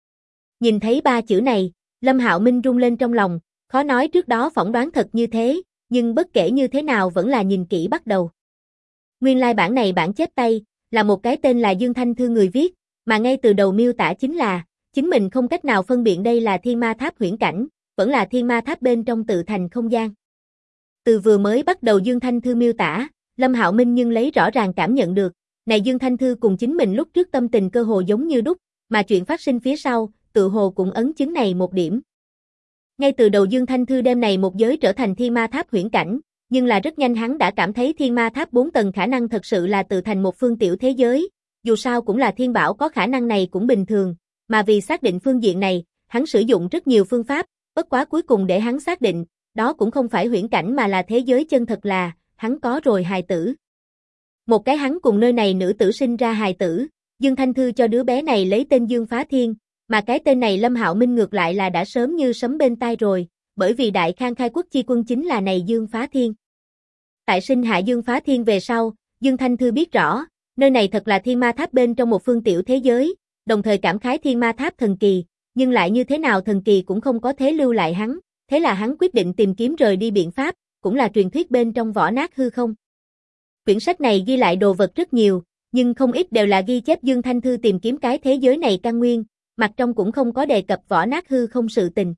Nhìn thấy 3 chữ này, Lâm Hạo Minh rung lên trong lòng, khó nói trước đó phỏng đoán thật như thế, nhưng bất kể như thế nào vẫn là nhìn kỹ bắt đầu. Nguyên lai bản này bản chép tay, là một cái tên là Dương Thanh Thư người viết, mà ngay từ đầu miêu tả chính là, chính mình không cách nào phân biệt đây là Thiên Ma Tháp huyễn cảnh, vẫn là Thiên Ma Tháp bên trong tự thành không gian. Từ vừa mới bắt đầu Dương Thanh Thư miêu tả, Lâm Hạo Minh nhưng lấy rõ ràng cảm nhận được, này Dương Thanh Thư cùng chính mình lúc trước tâm tình cơ hồ giống như đúc, mà chuyện phát sinh phía sau, tự hồ cũng ấn chứng này một điểm. Ngay từ đầu Dương Thanh Thư đem này một giới trở thành Thiên Ma Tháp huyễn cảnh, nhưng là rất nhanh hắn đã cảm thấy Thiên Ma Tháp 4 tầng khả năng thật sự là tự thành một phương tiểu thế giới, dù sao cũng là thiên bảo có khả năng này cũng bình thường, mà vì xác định phương diện này, hắn sử dụng rất nhiều phương pháp, bất quá cuối cùng để hắn xác định, đó cũng không phải huyễn cảnh mà là thế giới chân thật là, hắn có rồi hài tử. Một cái hắn cùng nơi này nữ tử sinh ra hài tử, Dương Thanh Thư cho đứa bé này lấy tên Dương Phá Thiên, mà cái tên này Lâm Hạo Minh ngược lại là đã sớm như sấm bên tai rồi, bởi vì Đại Khang khai quốc chi quân chính là này Dương Phá Thiên. Tại sinh hạ Dương Phá Thiên về sau, Dương Thanh Thư biết rõ, nơi này thật là Thiên Ma Tháp bên trong một phương tiểu thế giới, đồng thời cảm khái Thiên Ma Tháp thần kỳ, nhưng lại như thế nào thần kỳ cũng không có thế lưu lại hắn, thế là hắn quyết định tìm kiếm rời đi biện pháp, cũng là truyền thuyết bên trong võ nát hư không. Quyển sách này ghi lại đồ vật rất nhiều, nhưng không ít đều là ghi chép Dương Thanh Thư tìm kiếm cái thế giới này căn nguyên, mặt trong cũng không có đề cập võ nát hư không sự tình.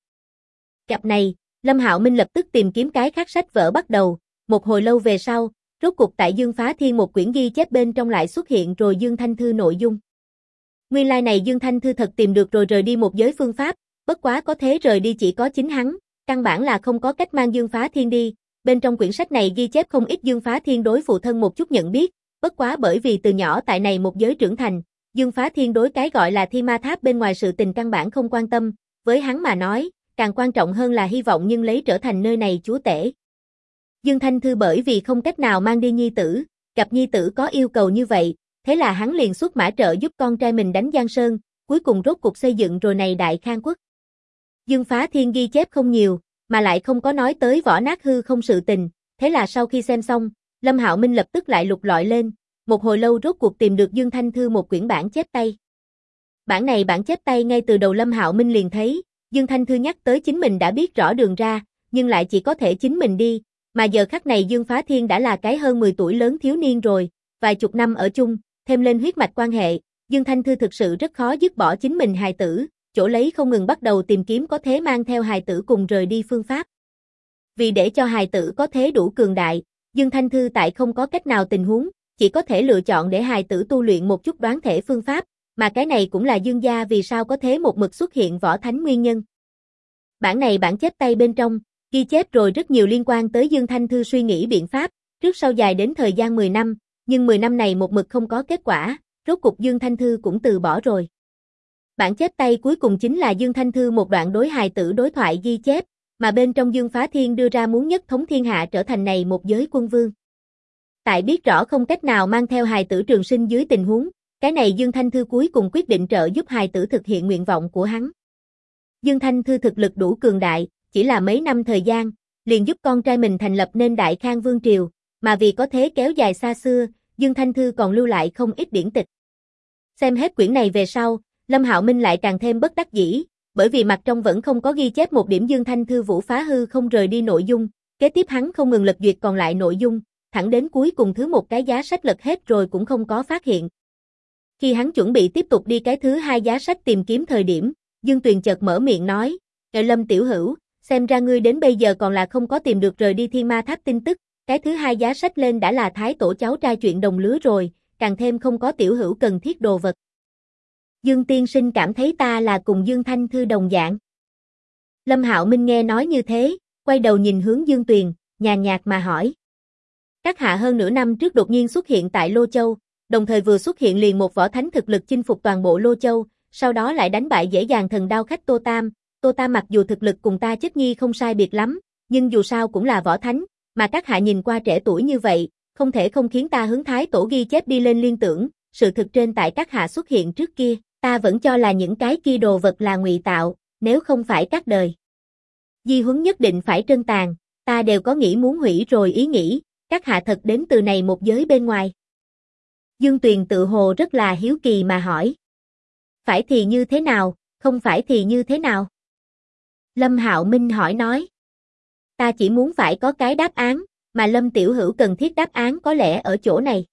Cặp này, Lâm Hạo Minh lập tức tìm kiếm cái khác sách vở bắt đầu, một hồi lâu về sau, rốt cuộc tại Dương Phá Thiên một quyển ghi chép bên trong lại xuất hiện rồi Dương Thanh Thư nội dung. Nguyên lai này Dương Thanh Thư thật tìm được rồi rời đi một giới phương pháp, bất quá có thế rời đi chỉ có chính hắn, căn bản là không có cách mang Dương Phá Thiên đi. Bên trong quyển sách này ghi chép không ít Dương Phá Thiên đối phụ thân một chút nhận biết, bất quá bởi vì từ nhỏ tại này một giới trưởng thành, Dương Phá Thiên đối cái gọi là Thiên Ma Tháp bên ngoài sự tình căn bản không quan tâm, với hắn mà nói, càng quan trọng hơn là hy vọng nhưng lấy trở thành nơi này chúa tể. Dương Thanh Thư bởi vì không cách nào mang đi nhi tử, gặp nhi tử có yêu cầu như vậy, thế là hắn liền xuất mã trợ giúp con trai mình đánh Giang Sơn, cuối cùng rốt cuộc xây dựng rồi này Đại Khang quốc. Dương Phá Thiên ghi chép không nhiều, mà lại không có nói tới võ nát hư không sự tình, thế là sau khi xem xong, Lâm Hạo Minh lập tức lại lục lọi lên, một hồi lâu rốt cuộc tìm được Dương Thanh Thư một quyển bản chép tay. Bản này bản chép tay ngay từ đầu Lâm Hạo Minh liền thấy, Dương Thanh Thư nhắc tới chính mình đã biết rõ đường ra, nhưng lại chỉ có thể chính mình đi, mà giờ khắc này Dương Phá Thiên đã là cái hơn 10 tuổi lớn thiếu niên rồi, vài chục năm ở chung, thêm lên huyết mạch quan hệ, Dương Thanh Thư thực sự rất khó dứt bỏ chính mình hài tử, chỗ lấy không ngừng bắt đầu tìm kiếm có thế mang theo hài tử cùng rời đi phương pháp. Vì để cho hài tử có thế đủ cường đại, Dương Thanh Thư tại không có cách nào tình huống, chỉ có thể lựa chọn để hài tử tu luyện một chút đoán thể phương pháp, mà cái này cũng là Dương gia vì sao có thế một mực xuất hiện võ thánh nguyên nhân. Bản này bản chép tay bên trong, ghi chép rồi rất nhiều liên quan tới Dương Thanh Thư suy nghĩ biện pháp, trước sau dài đến thời gian 10 năm, nhưng 10 năm này một mực không có kết quả, rốt cục Dương Thanh Thư cũng từ bỏ rồi. Bản chép tay cuối cùng chính là Dương Thanh Thư một đoạn đối hài tử đối thoại ghi chép, mà bên trong Dương Phá Thiên đưa ra muốn nhất thống thiên hạ trở thành này một giới quân vương. Tại biết rõ không cách nào mang theo hài tử trường sinh dưới tình huống, cái này Dương Thanh Thư cuối cùng quyết định trợ giúp hài tử thực hiện nguyện vọng của hắn. Dương Thanh Thư thực lực đủ cường đại, chỉ là mấy năm thời gian, liền giúp con trai mình thành lập nên Đại Khang Vương Triều, mà vì có thế kéo dài xa xưa, Dương Thanh Thư còn lưu lại không ít điển tịch. Xem hết quyển này về sau, Lâm Hạo Minh lại càng thêm bất đắc dĩ, bởi vì mặt trong vẫn không có ghi chép một điểm Dương Thanh Thư Vũ phá hư không rời đi nội dung, kế tiếp hắn không ngừng lật duyệt còn lại nội dung, thẳng đến cuối cùng thứ một cái giá sách lật hết rồi cũng không có phát hiện. Khi hắn chuẩn bị tiếp tục đi cái thứ hai giá sách tìm kiếm thời điểm, Dương Tuyền chợt mở miệng nói, Lâm tiểu hữu, xem ra ngươi đến bây giờ còn là không có tìm được rời đi Thiên Ma Tháp tin tức, cái thứ hai giá sách lên đã là thái tổ cháu trai chuyện đồng lứa rồi, càng thêm không có tiểu hữu cần thiết đồ vật. Dương tiên sinh cảm thấy ta là cùng Dương Thanh Thư đồng dạng. Lâm Hạo Minh nghe nói như thế, quay đầu nhìn hướng Dương Tuyền, nhàn nhạt mà hỏi. Các hạ hơn nửa năm trước đột nhiên xuất hiện tại Lô Châu, đồng thời vừa xuất hiện liền một võ thánh thực lực chinh phục toàn bộ Lô Châu, sau đó lại đánh bại dễ dàng thần đao khách Tô Tam. Tô Tam mặc dù thực lực cùng ta Chất Nhi không sai biệt lắm, nhưng dù sao cũng là võ thánh, mà các hạ nhìn qua trẻ tuổi như vậy, không thể không khiến ta hướng thái tổ ghi chép đi lên liên tưởng, sự thực trên tại các hạ xuất hiện trước kia, ta vẫn cho là những cái kia đồ vật là ngụy tạo, nếu không phải các đời di huấn nhất định phải trân tàn, ta đều có nghĩ muốn hủy rồi ý nghĩ, các hạ thật đến từ này một giới bên ngoài. Dương Tuyền tự hồ rất là hiếu kỳ mà hỏi. Phải thì như thế nào, không phải thì như thế nào? Lâm Hạo Minh hỏi nói. Ta chỉ muốn phải có cái đáp án, mà Lâm tiểu hữu cần thiết đáp án có lẽ ở chỗ này.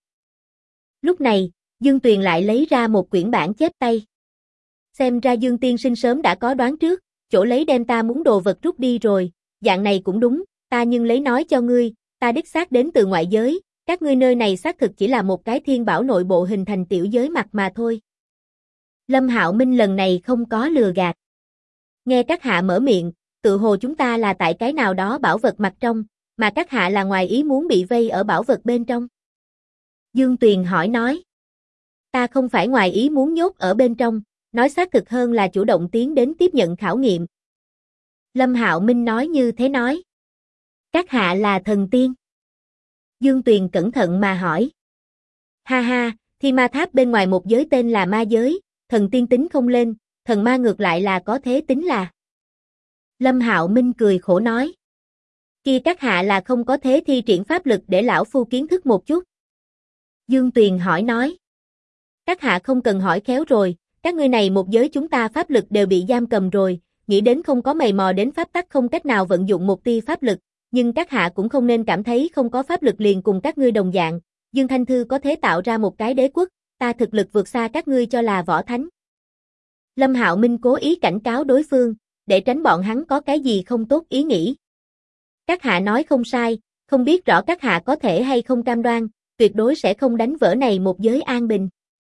Lúc này, Dương Tuyền lại lấy ra một quyển bản chép tay. Xem ra Dương tiên sinh sớm đã có đoán trước, chỗ lấy đem ta muốn đồ vật rút đi rồi, dạng này cũng đúng, ta nhưng lấy nói cho ngươi, ta đích xác đến từ ngoại giới, các ngươi nơi này xác thực chỉ là một cái thiên bảo nội bộ hình thành tiểu giới mặt mà thôi. Lâm Hạo Minh lần này không có lừa gạt. Nghe các hạ mở miệng, tự hồ chúng ta là tại cái nào đó bảo vật mặt trong, mà các hạ là ngoài ý muốn bị vây ở bảo vật bên trong. Dương Tuyền hỏi nói. Ta không phải ngoài ý muốn nhốt ở bên trong, nói xác thực hơn là chủ động tiến đến tiếp nhận khảo nghiệm. Lâm Hạo Minh nói như thế nói. Các hạ là thần tiên. Dương Tuyền cẩn thận mà hỏi. Ha ha, Thiên Ma Tháp bên ngoài một giới tên là ma giới, thần tiên tính không lên, thần ma ngược lại là có thế tính là. Lâm Hạo Minh cười khổ nói. Kia các hạ là không có thế thi triển pháp lực để lão phu kiến thức một chút. Dương Tuyền hỏi nói. Các hạ không cần hỏi khéo rồi, các ngươi này một giới chúng ta pháp lực đều bị giam cầm rồi, nghĩ đến không có mày mò đến pháp tắc không cách nào vận dụng một tia pháp lực, nhưng các hạ cũng không nên cảm thấy không có pháp lực liền cùng các ngươi đồng dạng, Dương Thanh Thư có thể tạo ra một cái đế quốc, ta thực lực vượt xa các ngươi cho là võ thánh. Lâm Hạo Minh cố ý cảnh cáo đối phương, để tránh bọn hắn có cái gì không tốt ý nghĩ. Các hạ nói không sai, không biết rõ các hạ có thể hay không cam đoan, tuyệt đối sẽ không đánh vỡ này một giới an bình.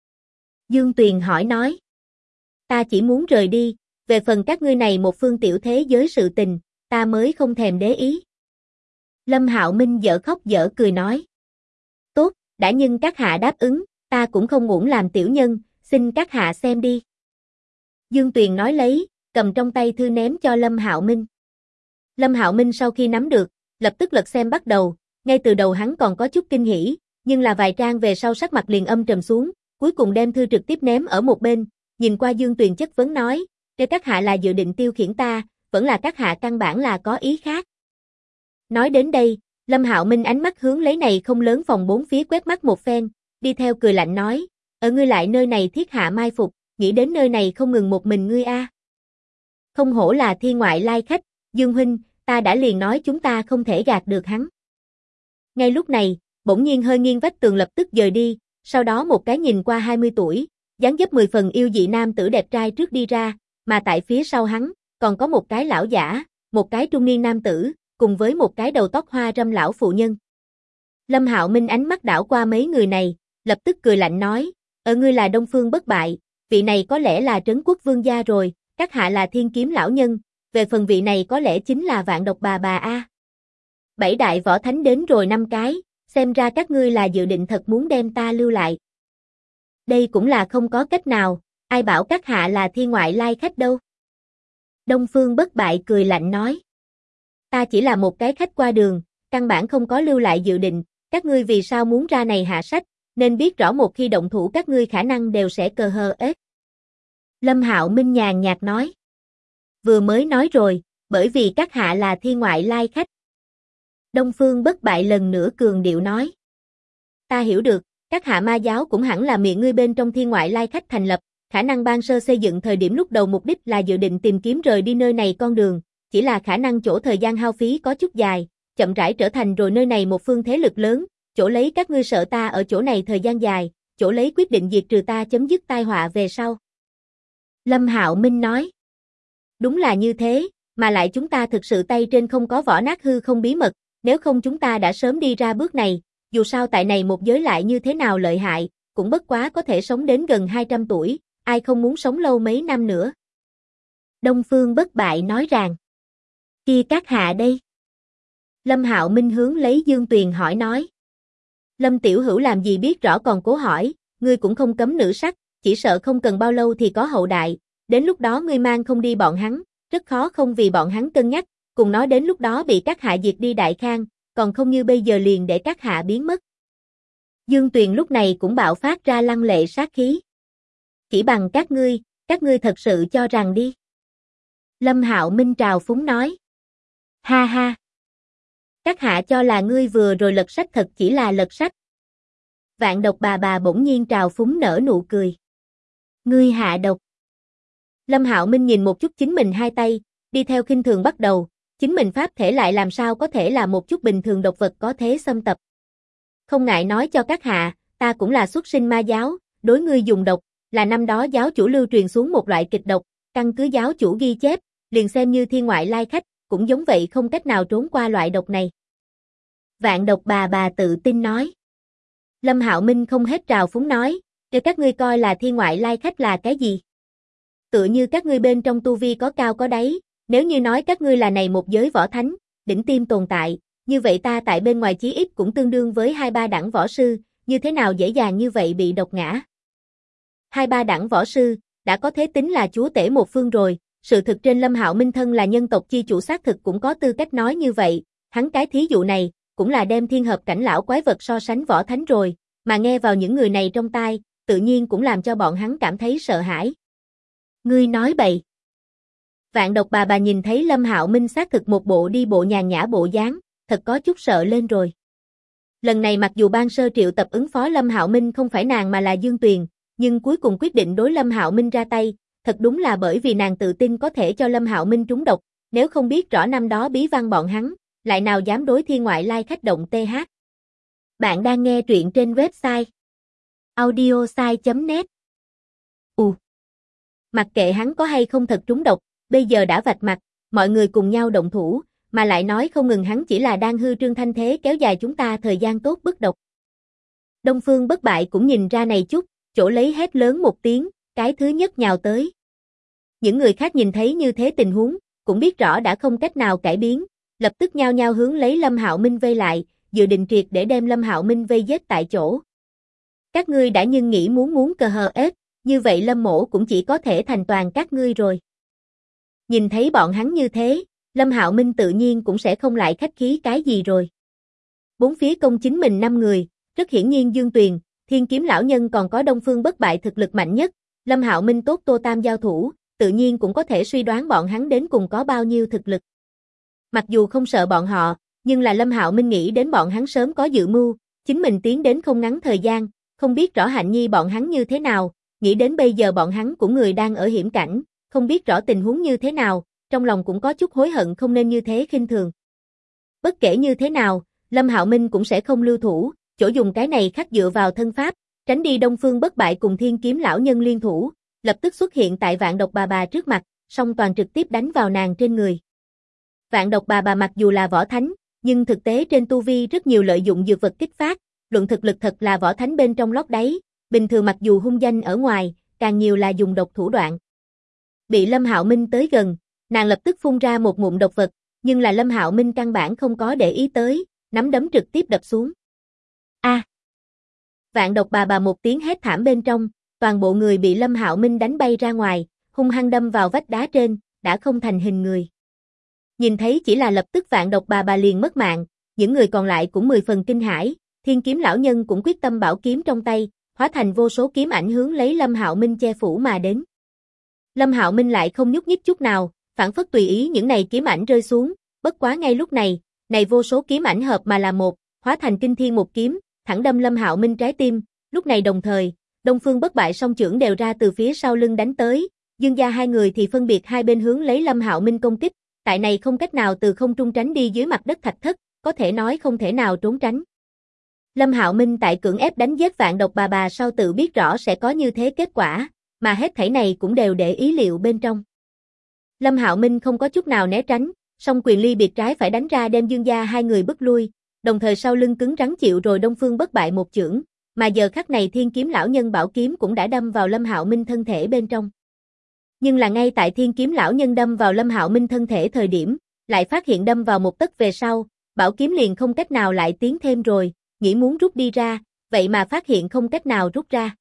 Dương Tuyền hỏi nói. Ta chỉ muốn rời đi, về phần các ngươi này một phương tiểu thế giới sự tình, ta mới không thèm để ý. Lâm Hạo Minh dở khóc dở cười nói. Tốt, đã nhưng các hạ đáp ứng, ta cũng không uổng làm tiểu nhân, xin các hạ xem đi. Dương Tuyền nói lấy, cầm trong tay thư ném cho Lâm Hạo Minh. Lâm Hạo Minh sau khi nắm được, lập tức lật xem bắt đầu, ngay từ đầu hắn còn có chút kinh hỉ, nhưng là vài trang về sau sắc mặt liền âm trầm xuống, cuối cùng đem thư trực tiếp ném ở một bên, nhìn qua Dương Tuyền chất vấn nói, nếu các hạ là dự định tiêu khiển ta, vẫn là các hạ căn bản là có ý khác. Nói đến đây, Lâm Hạo Minh ánh mắt hướng lấy này không lớn phòng bốn phía quét mắt một phen, đi theo cười lạnh nói, ở ngươi lại nơi này thiết hạ mai phục, nghĩ đến nơi này không ngừng một mình ngươi a. Không hổ là thiên ngoại lai khách, Dương huynh, ta đã liền nói chúng ta không thể gạt được hắn. Ngay lúc này, bỗng nhiên hơi nghiêng vách tường lập tức dời đi, sau đó một cái nhìn qua 20 tuổi, dáng dấp 10 phần yêu dị nam tử đẹp trai trước đi ra, mà tại phía sau hắn, còn có một cái lão giả, một cái trung niên nam tử, cùng với một cái đầu tóc hoa râm lão phụ nhân. Lâm Hạo Minh ánh mắt đảo qua mấy người này, lập tức cười lạnh nói, ở ngươi là Đông Phương bất bại, vị này có lẽ là Trấn Quốc vương gia rồi, các hạ là Thiên Kiếm lão nhân, về phần vị này có lẽ chính là Vạn Độc bà a. 7 đại võ thánh đến rồi 5 cái, xem ra các ngươi là dự định thật muốn đem ta lưu lại. Đây cũng là không có cách nào, Ai bảo các hạ là thiên ngoại lai khách đâu? Đông Phương Bất Bại cười lạnh nói. Ta chỉ là một cái khách qua đường, căn bản không có lưu lại dự định, các ngươi vì sao muốn ra này hạ sách, nên biết rõ một khi động thủ các ngươi khả năng đều sẽ cờ hờ ết. Lâm Hạo Minh nhàn nhạt nói. Vừa mới nói rồi, bởi vì các hạ là thiên ngoại lai khách. Đông Phương Bất Bại lần nữa cường điệu nói. Ta hiểu được, các hạ ma giáo cũng hẳn là miệng ngươi bên trong thiên ngoại lai khách thành lập, khả năng ban sơ xây dựng thời điểm lúc đầu mục đích là dự định tìm kiếm rời đi nơi này con đường, chỉ là khả năng chỗ thời gian hao phí có chút dài, chậm rãi trở thành rồi nơi này một phương thế lực lớn, chỗ lấy các ngươi sợ ta ở chỗ này thời gian dài, chỗ lấy quyết định diệt trừ ta chấm dứt tai họa về sau. Lâm Hạo Minh nói. Đúng là như thế, mà lại chúng ta thực sự tay trên không có vỏ nát hư không bí mật, nếu không chúng ta đã sớm đi ra bước này, dù sao tại này một giới lại như thế nào lợi hại, cũng bất quá có thể sống đến gần 200 tuổi, ai không muốn sống lâu mấy năm nữa. Đông Phương Bất Bại nói rằng, kia các hạ đây. Lâm Hạo Minh hướng lấy Dương Tuyền hỏi nói. Lâm Tiểu Hữu làm gì biết rõ còn cố hỏi, ngươi cũng không cấm nữ sắc, chỉ sợ không cần bao lâu thì có hậu đại, đến lúc đó ngươi mang không đi bọn hắn, rất khó không vì bọn hắn cân nhắc, cùng nói đến lúc đó bị các hạ diệt đi đại khang, còn không như bây giờ liền để các hạ biến mất. Dương Tuyền lúc này cũng bạo phát ra lăng lệ sát khí. Chỉ bằng các ngươi thật sự cho rằng đi. Lâm Hạo Minh trào phúng nói. Ha ha. Các hạ cho là ngươi vừa rồi lật sách thật chỉ là lật sách. Vạn Độc bà bỗng nhiên trào phúng nở nụ cười. Ngươi hạ độc. Lâm Hạo Minh nhìn một chút chính mình hai tay, đi theo khinh thường bắt đầu, chính mình pháp thể lại làm sao có thể là một chút bình thường độc vật có thế xâm tập. Không ngại nói cho các hạ, ta cũng là xuất sinh ma giáo, đối ngươi dùng độc, là năm đó giáo chủ lưu truyền xuống một loại kịch độc, căn cứ giáo chủ ghi chép, liền xem như thiên ngoại lai khách, cũng giống vậy không cách nào trốn qua loại độc này. Vạn Độc bà tự tin nói. Lâm Hạo Minh không hết trào phúng nói, cho các ngươi coi là thiên ngoại lai khách là cái gì? Tựa như các ngươi bên trong tu vi có cao có đáy, nếu như nói các ngươi là này một giới võ thánh, đỉnh tiêm tồn tại, như vậy ta tại bên ngoài chí ít cũng tương đương với 2-3 đẳng võ sư, như thế nào dễ dàng như vậy bị độc ngã? 2-3 đẳng võ sư, đã có thế tính là chúa tể một phương rồi, sự thực trên Lâm Hạo Minh thân là nhân tộc chi chủ xác thực cũng có tư cách nói như vậy, hắn cái thí dụ này, cũng là đem thiên hợp cảnh lão quái vật so sánh võ thánh rồi, mà nghe vào những người này trong tai, tự nhiên cũng làm cho bọn hắn cảm thấy sợ hãi. Ngươi nói bậy. Vạn Độc bà nhìn thấy Lâm Hạo Minh xác thực một bộ đi bộ nhàn nhã bộ dáng, thật có chút sợ lên rồi. Lần này mặc dù ban sơ triệu tập ứng phó Lâm Hạo Minh không phải nàng mà là Dương Tuyền, nhưng cuối cùng quyết định đối Lâm Hạo Minh ra tay, thật đúng là bởi vì nàng tự tin có thể cho Lâm Hạo Minh trúng độc, nếu không biết rõ năm đó bí văn bọn hắn, lại nào dám đối thiên ngoại lai khách động TH. Bạn đang nghe truyện trên website audiosai.net. Mặc kệ hắn có hay không thật trúng độc, bây giờ đã vạch mặt, mọi người cùng nhau động thủ, mà lại nói không ngừng hắn chỉ là đang hư trương thanh thế kéo dài chúng ta thời gian tốt bức độc. Đông Phương Bất Bại cũng nhìn ra này chút, chỗ lấy hét lớn một tiếng, cái thứ nhất nhào tới. Những người khác nhìn thấy như thế tình huống, cũng biết rõ đã không cách nào cải biến, lập tức nhao nhao hướng lấy Lâm Hạo Minh vây lại, dự định triệt để đem Lâm Hạo Minh vây giết tại chỗ. Các ngươi đã nhưng nghĩ muốn cờ hờ ết, như vậy Lâm mỗ cũng chỉ có thể thành toàn các ngươi rồi. Nhìn thấy bọn hắn như thế, Lâm Hạo Minh tự nhiên cũng sẽ không lại khách khí cái gì rồi. Bốn phía công chính mình 5 người, rất hiển nhiên Dương Tuyền, Thiên Kiếm lão nhân còn có Đông Phương Bất Bại thực lực mạnh nhất, Lâm Hạo Minh tốt Tô Tam giao thủ, tự nhiên cũng có thể suy đoán bọn hắn đến cùng có bao nhiêu thực lực. Mặc dù không sợ bọn họ, nhưng là Lâm Hạo Minh nghĩ đến bọn hắn sớm có dự mưu, chính mình tiến đến không ngắn thời gian, không biết rõ Hạnh Nhi bọn hắn như thế nào, nghĩ đến bây giờ bọn hắn cũng người đang ở hiểm cảnh, không biết rõ tình huống như thế nào, trong lòng cũng có chút hối hận không nên như thế khinh thường. Bất kể như thế nào, Lâm Hạo Minh cũng sẽ không lưu thủ, chỗ dùng cái này khắc dựa vào thân pháp, tránh đi Đông Phương Bất Bại cùng Thiên Kiếm lão nhân liên thủ, lập tức xuất hiện tại Vạn Độc bà trước mặt, song toàn trực tiếp đánh vào nàng trên người. Vạn Độc bà mặc dù là võ thánh, nhưng thực tế trên tu vi rất nhiều lợi dụng dược vật kích phát, luận thực lực thật là võ thánh bên trong lót đáy, bình thường mặc dù hung danh ở ngoài, càng nhiều là dùng độc thủ đoạn. Bị Lâm Hạo Minh tới gần, nàng lập tức phun ra một ngụm độc vật, nhưng là Lâm Hạo Minh căn bản không có để ý tới, nắm đấm trực tiếp đập xuống. A! Vạn Độc bà một tiếng hét thảm bên trong, toàn bộ người bị Lâm Hạo Minh đánh bay ra ngoài, hung hăng đâm vào vách đá trên, đã không thành hình người. Nhìn thấy chỉ là lập tức Vạn Độc bà liền mất mạng, những người còn lại cũng 10 phần kinh hãi, Thiên Kiếm lão nhân cũng quyết tâm bảo kiếm trong tay, hóa thành vô số kiếm ảnh hướng lấy Lâm Hạo Minh che phủ mà đến. Lâm Hạo Minh lại không nhúc nhích chút nào, phản phất tùy ý những này kiếm ảnh rơi xuống, bất quá ngay lúc này, vô số kiếm ảnh hợp mà là một, hóa thành kinh thiên một kiếm, thẳng đâm Lâm Hạo Minh trái tim, lúc này đồng thời, Đông Phương Bất Bại song chưởng đều ra từ phía sau lưng đánh tới, Dương gia hai người thì phân biệt hai bên hướng lấy Lâm Hạo Minh công kích, tại này không cách nào từ không trung tránh đi dưới mặt đất thạch thất, có thể nói không thể nào trốn tránh. Lâm Hạo Minh tại cưỡng ép đánh giết Vạn Độc bà sau tự biết rõ sẽ có như thế kết quả, mà hết thảy này cũng đều để ý liệu bên trong. Lâm Hạo Minh không có chút nào né tránh, song quyền ly biệt trái phải đánh ra đem Dương gia hai người bức lui, đồng thời sau lưng cứng rắn chịu rồi Đông Phương Bất Bại một chưởng, mà giờ khắc này Thiên Kiếm lão nhân bảo kiếm cũng đã đâm vào Lâm Hạo Minh thân thể bên trong. Nhưng là ngay tại Thiên Kiếm lão nhân đâm vào Lâm Hạo Minh thân thể thời điểm, lại phát hiện đâm vào một tấc về sau, bảo kiếm liền không cách nào lại tiến thêm rồi, nghĩ muốn rút đi ra, vậy mà phát hiện không cách nào rút ra.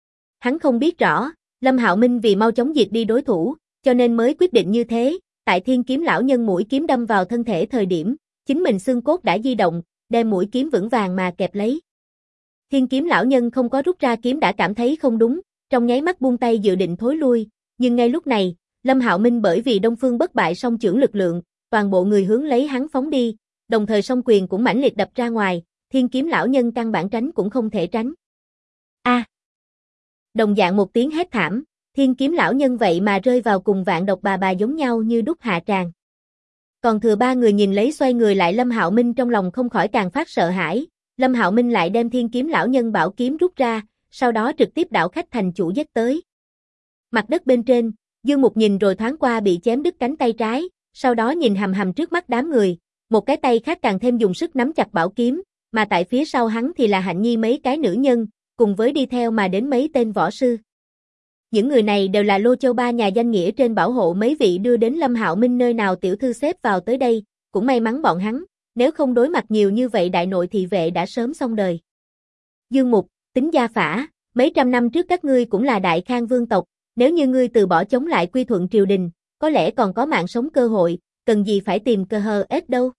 Hắn không biết rõ, Lâm Hạo Minh vì mau chóng diệt đi đối thủ, cho nên mới quyết định như thế, tại Thiên Kiếm lão nhân mũi kiếm đâm vào thân thể thời điểm, chính mình xương cốt đã di động, đem mũi kiếm vững vàng mà kẹp lấy. Thiên Kiếm lão nhân không có rút ra kiếm đã cảm thấy không đúng, trong nháy mắt buông tay dự định thối lui, nhưng ngay lúc này, Lâm Hạo Minh bởi vì Đông Phương Bất Bại song chưởng lực lượng, toàn bộ người hướng lấy hắn phóng đi, đồng thời song quyền cũng mãnh liệt đập ra ngoài, Thiên Kiếm lão nhân căn bản tránh cũng không thể tránh. A! Đồng dạng một tiếng hét thảm, Thiên Kiếm lão nhân vậy mà rơi vào cùng Vạn Độc bà giống nhau như đúc hạ tràng. Còn thừa ba người nhìn lấy xoay người lại Lâm Hạo Minh trong lòng không khỏi càng phát sợ hãi, Lâm Hạo Minh lại đem Thiên Kiếm lão nhân bảo kiếm rút ra, sau đó trực tiếp đảo khách thành chủ giết tới. Mặt đất bên trên, Dương Mục nhìn rồi thoáng qua bị chém đứt cánh tay trái, sau đó nhìn hằm hằm trước mắt đám người, một cái tay khác càng thêm dùng sức nắm chặt bảo kiếm, mà tại phía sau hắn thì là Hạnh Nhi mấy cái nữ nhân, cùng với đi theo mà đến mấy tên võ sư. Những người này đều là Lô Châu ba nhà danh nghĩa trên bảo hộ mấy vị đưa đến Lâm Hạo Minh nơi nào tiểu thư xếp vào tới đây, cũng may mắn bọn hắn, nếu không đối mặt nhiều như vậy đại nội thị vệ đã sớm xong đời. Dương Mục, tính gia phả, mấy trăm năm trước các ngươi cũng là Đại Khang vương tộc, nếu như ngươi từ bỏ chống lại quy thuận triều đình, có lẽ còn có mạng sống cơ hội, cần gì phải tìm cơ hờ ết đâu.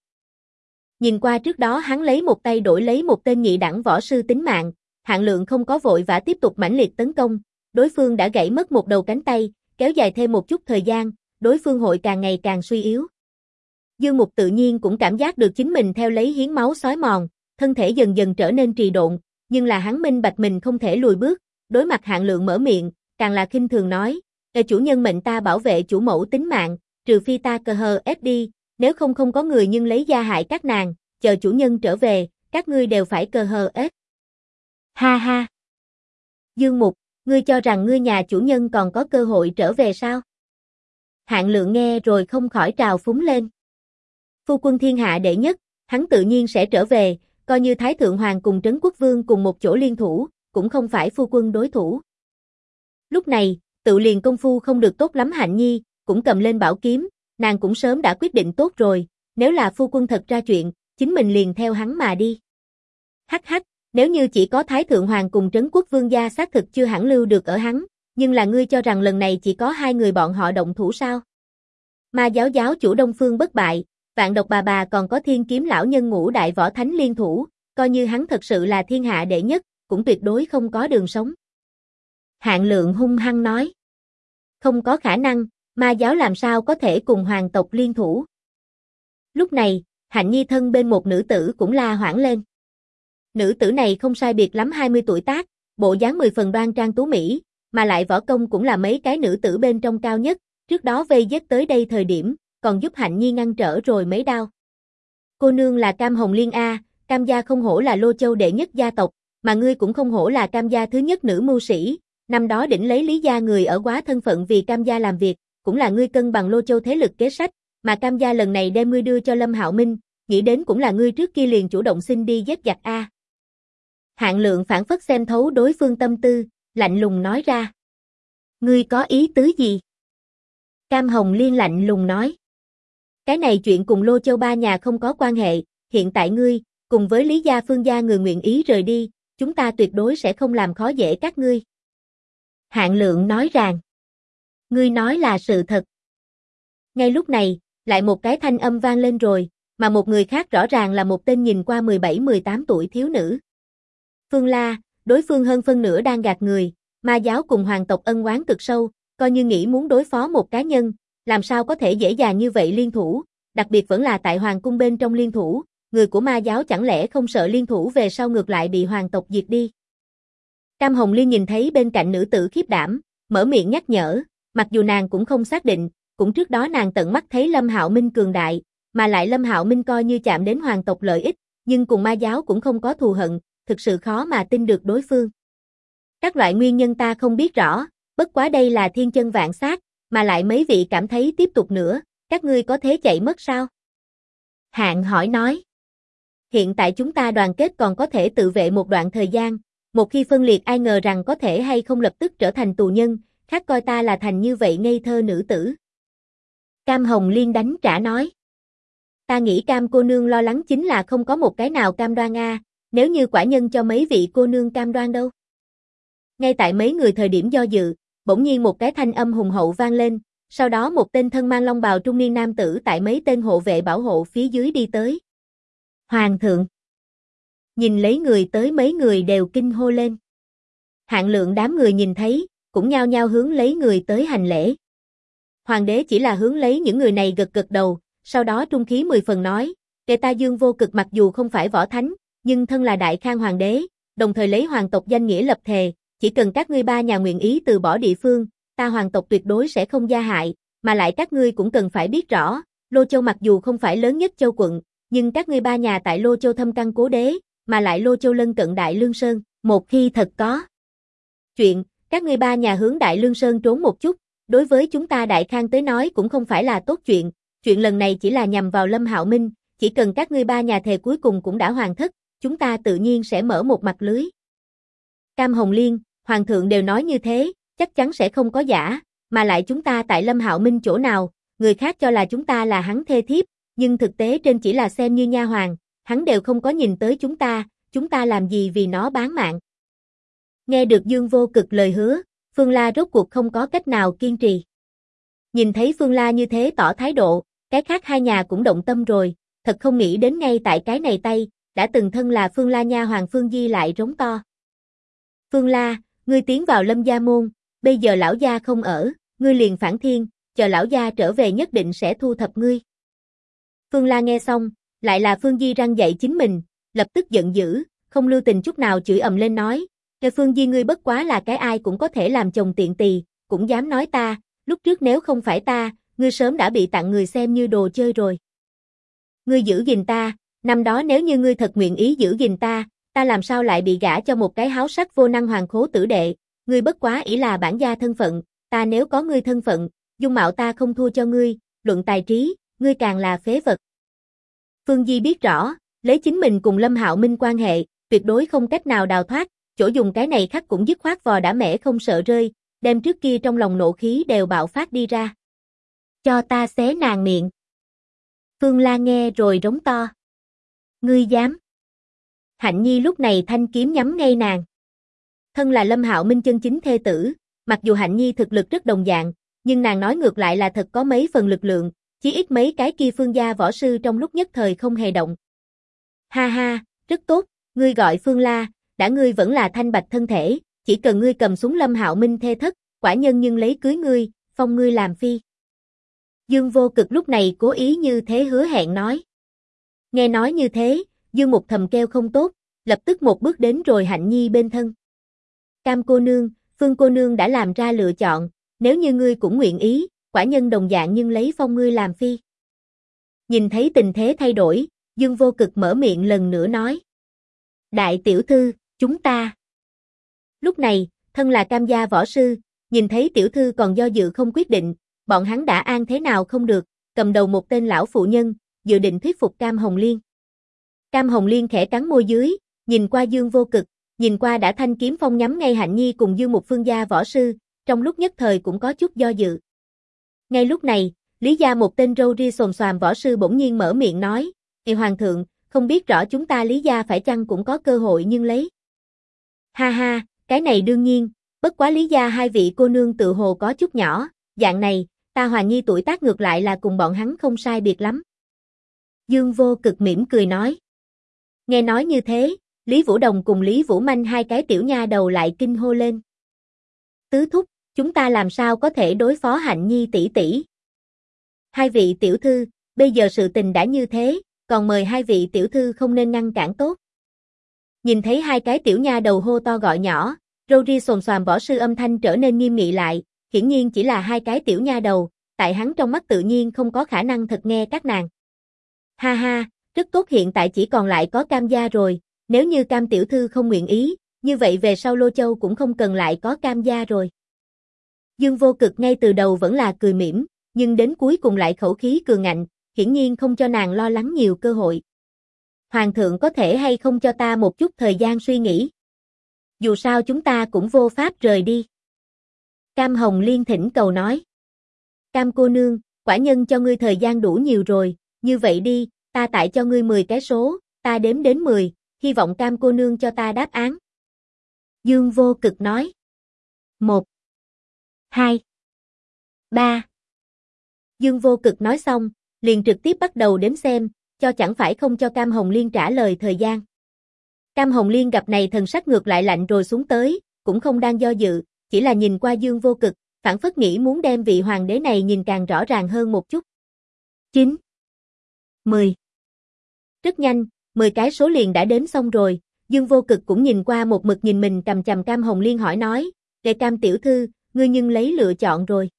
Nhìn qua trước đó hắn lấy một tay đổi lấy một tên nhị đẳng võ sư tính mạng, Hạng Lượng không có vội vã tiếp tục mãnh liệt tấn công, đối phương đã gãy mất một đầu cánh tay, kéo dài thêm một chút thời gian, đối phương hội càng ngày càng suy yếu. Dương Mục tự nhiên cũng cảm giác được chính mình theo lấy hiến máu xói mòn, thân thể dần dần trở nên trì độn, nhưng là hắn minh bạch mình không thể lùi bước, đối mặt Hạng Lượng mở miệng, càng là khinh thường nói, chủ nhân mệnh ta bảo vệ chủ mẫu tính mạng, trừ phi ta cơ hờ ép đi, nếu không không có người nhưng lấy gia hại các nàng, chờ chủ nhân trở về, các ngươi đều phải cơ hờ ép. Ha ha! Dương Mục, ngươi cho rằng ngươi nhà chủ nhân còn có cơ hội trở về sao? Hạng Lượng nghe rồi không khỏi trào phúng lên. Phu quân thiên hạ đệ nhất, hắn tự nhiên sẽ trở về, coi như Thái Thượng Hoàng cùng Trấn Quốc Vương cùng một chỗ liên thủ, cũng không phải phu quân đối thủ. Lúc này, tự liền công phu không được tốt lắm Hạnh Nhi, cũng cầm lên bảo kiếm, nàng cũng sớm đã quyết định tốt rồi, nếu là phu quân thật ra chuyện, chính mình liền theo hắn mà đi. Hắc hắc, nếu như chỉ có Thái Thượng Hoàng cùng Trấn Quốc Vương gia xác thực chưa hẳn lưu được ở hắn, nhưng là ngươi cho rằng lần này chỉ có hai người bọn họ động thủ sao? Ma giáo giáo chủ Đông Phương Bất Bại, Vạn Độc bà còn có Thiên Kiếm lão nhân ngũ đại võ thánh liên thủ, coi như hắn thật sự là thiên hạ đệ nhất, cũng tuyệt đối không có đường sống. Hạng Lượng hung hăng nói. Không có khả năng, ma giáo làm sao có thể cùng hoàng tộc liên thủ. Lúc này, Hạnh Nhi thân bên một nữ tử cũng la hoảng lên. Nữ tử này không sai biệt lắm 20 tuổi tác, bộ dáng 10 phần đoan trang tú mỹ, mà lại võ công cũng là mấy cái nữ tử bên trong cao nhất, trước đó vây giết tới đây thời điểm, còn giúp Hạnh Nhi ngăn trở rồi mấy đao. Cô nương là Cam Hồng Liên A, Cam gia không hổ là Lô Châu đệ nhất gia tộc, mà ngươi cũng không hổ là Cam gia thứ nhất nữ mưu sĩ, năm đó đỉnh lấy Lý gia người ở quá thân phận vì Cam gia làm việc, cũng là ngươi cân bằng Lô Châu thế lực kế sách, mà Cam gia lần này đem ngươi đưa cho Lâm Hạo Minh, nghĩ đến cũng là ngươi trước kia liền chủ động xin đi giết giặc A. Hạng Lượng phản phất xem thấu đối phương tâm tư, lạnh lùng nói ra. Ngươi có ý tứ gì? Cam Hồng Liên lạnh lùng nói. Cái này chuyện cùng Lô Châu ba nhà không có quan hệ, hiện tại ngươi, cùng với Lý gia Phương gia người nguyện ý rời đi, chúng ta tuyệt đối sẽ không làm khó dễ các ngươi. Hạng Lượng nói rằng, ngươi nói là sự thật. Ngay lúc này, lại một cái thanh âm vang lên rồi, mà một người khác rõ ràng là một tên nhìn qua 17-18 tuổi thiếu nữ. Phương La, đối phương hơn phân nửa đang gạt người, ma giáo cùng hoàng tộc ân oán cực sâu, coi như nghĩ muốn đối phó một cá nhân, làm sao có thể dễ dàng như vậy liên thủ, đặc biệt vẫn là tại hoàng cung bên trong liên thủ, người của ma giáo chẳng lẽ không sợ liên thủ về sau ngược lại bị hoàng tộc diệt đi. Cam Hồng Liên nhìn thấy bên cạnh nữ tử khiếp đảm, mở miệng nhắc nhở, mặc dù nàng cũng không xác định, cũng trước đó nàng tận mắt thấy Lâm Hạo Minh cường đại, mà lại Lâm Hạo Minh coi như chạm đến hoàng tộc lợi ích, nhưng cùng ma giáo cũng không có thù hận, thực sự khó mà tin được đối phương. Các loại nguyên nhân ta không biết rõ, bất quá đây là thiên chân vạn sát, mà lại mấy vị cảm thấy tiếp tục nữa, các ngươi có thế chạy mất sao? Hạng hỏi nói. Hiện tại chúng ta đoàn kết còn có thể tự vệ một đoạn thời gian, một khi phân liệt ai ngờ rằng có thể hay không lập tức trở thành tù nhân, khác coi ta là thành như vậy ngây thơ nữ tử. Cam Hồng Liên đánh trả nói. Ta nghĩ Cam cô nương lo lắng chính là không có một cái nào cam đoan a, nếu như quả nhân cho mấy vị cô nương cam đoan đâu. Ngay tại mấy người thời điểm do dự, bỗng nhiên một cái thanh âm hùng hậu vang lên, sau đó một tên thân mang long bào trung niên nam tử tại mấy tên hộ vệ bảo hộ phía dưới đi tới. Hoàng thượng. Nhìn lấy người tới mấy người đều kinh hô lên. Hạng Lượng đám người nhìn thấy, cũng nhao nhao hướng lấy người tới hành lễ. Hoàng đế chỉ là hướng lấy những người này gật gật đầu, sau đó trung khí 10 phần nói, kẻ ta Dương Vô Cực mặc dù không phải võ thánh, nhưng thân là Đại Khang hoàng đế, đồng thời lấy hoàng tộc danh nghĩa lập thề, chỉ cần các ngươi ba nhà nguyện ý từ bỏ địa phương, ta hoàng tộc tuyệt đối sẽ không gia hại, mà lại các ngươi cũng cần phải biết rõ, Lô Châu mặc dù không phải lớn nhất châu quận, nhưng các ngươi ba nhà tại Lô Châu thâm căn cố đế, mà lại Lô Châu lân cận Đại Lương Sơn, một khi thật có chuyện, các ngươi ba nhà hướng Đại Lương Sơn trốn một chút, đối với chúng ta Đại Khang tới nói cũng không phải là tốt chuyện, chuyện lần này chỉ là nhằm vào Lâm Hạo Minh, chỉ cần các ngươi ba nhà thề cuối cùng cũng đã hoàn tất, chúng ta tự nhiên sẽ mở một mặt lưới. Cam Hồng Liên, Hoàng thượng đều nói như thế, chắc chắn sẽ không có giả, mà lại chúng ta tại Lâm Hạo Minh chỗ nào, người khác cho là chúng ta là hắn thê thiếp, nhưng thực tế trên chỉ là xem như nha hoàn, hắn đều không có nhìn tới chúng ta làm gì vì nó bán mạng. Nghe được Dương Vô Cực lời hứa, Phương La rốt cuộc không có cách nào kiên trì. Nhìn thấy Phương La như thế tỏ thái độ, cái khác hai nhà cũng động tâm rồi, thật không nghĩ đến ngay tại cái này tay, đã từng thân là Phương La nha hoàng Phương Di lại rống to. Phương La, ngươi tiến vào Lâm gia môn, bây giờ lão gia không ở, ngươi liền phản thiên, chờ lão gia trở về nhất định sẽ thu thập ngươi. Phương La nghe xong, lại là Phương Di răng dạy chính mình, lập tức giận dữ, không lưu tình chút nào chửi ầm lên nói, "Kìa Phương Di ngươi bất quá là cái ai cũng có thể làm chồng tiện tỳ, cũng dám nói ta, lúc trước nếu không phải ta, ngươi sớm đã bị tặng người xem như đồ chơi rồi. Ngươi giữ gìn ta, năm đó nếu như ngươi thật nguyện ý giữ gìn ta làm sao lại bị gả cho một cái háo sắc vô năng hoàng khố tử đệ, ngươi bất quá ỷ là bản gia thân phận, ta nếu có ngươi thân phận, dung mạo ta không thua cho ngươi, luận tài trí, ngươi càng là phế vật." Phương Di biết rõ, lấy chính mình cùng Lâm Hạo Minh quan hệ, tuyệt đối không cách nào đào thoát, chỗ dùng cái này khắc cũng dứt khoát vò đã mẻ không sợ rơi, đem trước kia trong lòng nộ khí đều bạo phát đi ra. Cho ta xé nàng miệng. Phương La nghe rồi rống to. Ngươi dám. Hạnh Nhi lúc này thanh kiếm nhắm ngay nàng. Thân là Lâm Hạo Minh chân chính thê tử, mặc dù Hạnh Nhi thực lực rất đồng dạng, nhưng nàng nói ngược lại là thật có mấy phần lực lượng, chí ít mấy cái kia Phương gia võ sư trong lúc nhất thời không hề động. Ha ha, rất tốt, ngươi gọi Phương La, đã ngươi vẫn là thanh bạch thân thể, chỉ cần ngươi cầm súng Lâm Hạo Minh thê thất, quả nhân nhưng lấy cưới ngươi, phong ngươi làm phi. Dương Vô Cực lúc này cố ý như thế hứa hẹn nói. Nghe nói như thế, Dương Mục thầm kêu không tốt, lập tức một bước đến rồi Hạnh Nhi bên thân. Cam cô nương, Phương cô nương đã làm ra lựa chọn, nếu như ngươi cũng nguyện ý, quả nhân đồng dạng nhưng lấy phong ngươi làm phi. Nhìn thấy tình thế thay đổi, Dương Vô Cực mở miệng lần nữa nói. Đại tiểu thư, chúng ta. Lúc này, thân là Cam gia võ sư, nhìn thấy tiểu thư còn do dự không quyết định, bọn hắn đã an thế nào không được, cầm đầu một tên lão phụ nhân, dự định thuyết phục Cam Hồng Liên. Cam Hồng Liên khẽ cắn môi dưới, nhìn qua Dương Vô Cực, nhìn qua đã thanh kiếm phong nhắm ngay Hạnh Nhi cùng Dương Mục Phương gia võ sư, trong lúc nhất thời cũng có chút do dự. Ngay lúc này, Lý gia một tên râu ria xồm xoàm võ sư bỗng nhiên mở miệng nói, Hoàng thượng, không biết rõ chúng ta Lý gia phải chăng cũng có cơ hội nhưng lấy. Ha ha, cái này đương nhiên, Bất quá lý gia hai vị cô nương tự hồ có chút nhỏ, dạng này, ta hoài nghi tuổi tác ngược lại là cùng bọn hắn không sai biệt lắm. Dương Vô Cực mỉm cười nói. Nghe nói như thế, Lý Vũ Đồng cùng Lý Vũ Manh hai cái tiểu nha đầu lại kinh hô lên. Tứ thúc, chúng ta làm sao có thể đối phó Hạnh Nhi tỷ tỷ? Hai vị tiểu thư, bây giờ sự tình đã như thế, còn mời hai vị tiểu thư không nên ngăn cản tốt. Nhìn thấy hai cái tiểu nha đầu hô to gọi nhỏ, râu ria xồm xoàm võ sư âm thanh trở nên nghiêm nghị lại, hiển nhiên chỉ là hai cái tiểu nha đầu, tại hắn trong mắt tự nhiên không có khả năng thật nghe các nàng. Ha ha, rất tốt, hiện tại chỉ còn lại có Cam gia rồi, nếu như Cam tiểu thư không nguyện ý, như vậy về sau Lô Châu cũng không cần lại có Cam gia rồi. Dương Vô Cực ngay từ đầu vẫn là cười mỉm, nhưng đến cuối cùng lại khẩu khí cường ngạnh, hiển nhiên không cho nàng lo lắng nhiều cơ hội. Hoàng thượng có thể hay không cho ta một chút thời gian suy nghĩ? Dù sao chúng ta cũng vô pháp rời đi. Cam Hồng Liên thỉnh cầu nói. Cam cô nương, quả nhân cho ngươi thời gian đủ nhiều rồi, như vậy đi, ta tại cho ngươi 10 cái số, ta đếm đến 10, hy vọng Cam cô nương cho ta đáp án. Dương Vô Cực nói. 1, 2, 3. Dương Vô Cực nói xong, liền trực tiếp bắt đầu đếm xem, cho chẳng phải không cho Cam Hồng Liên trả lời thời gian. Cam Hồng Liên gặp này thần sắc ngược lại lạnh rồi xuống tới, cũng không đang do dự, chỉ là nhìn qua Dương Vô Cực, phảng phất nghĩ muốn đem vị hoàng đế này nhìn càng rõ ràng hơn một chút. 9, 10. Rất nhanh, 10 cái số liền đã đếm xong rồi, Dương Vô Cực cũng nhìn qua một mực nhìn mình chằm chằm Cam Hồng Liên hỏi nói, "Đệ Cam tiểu thư, ngươi nhưng lấy lựa chọn rồi."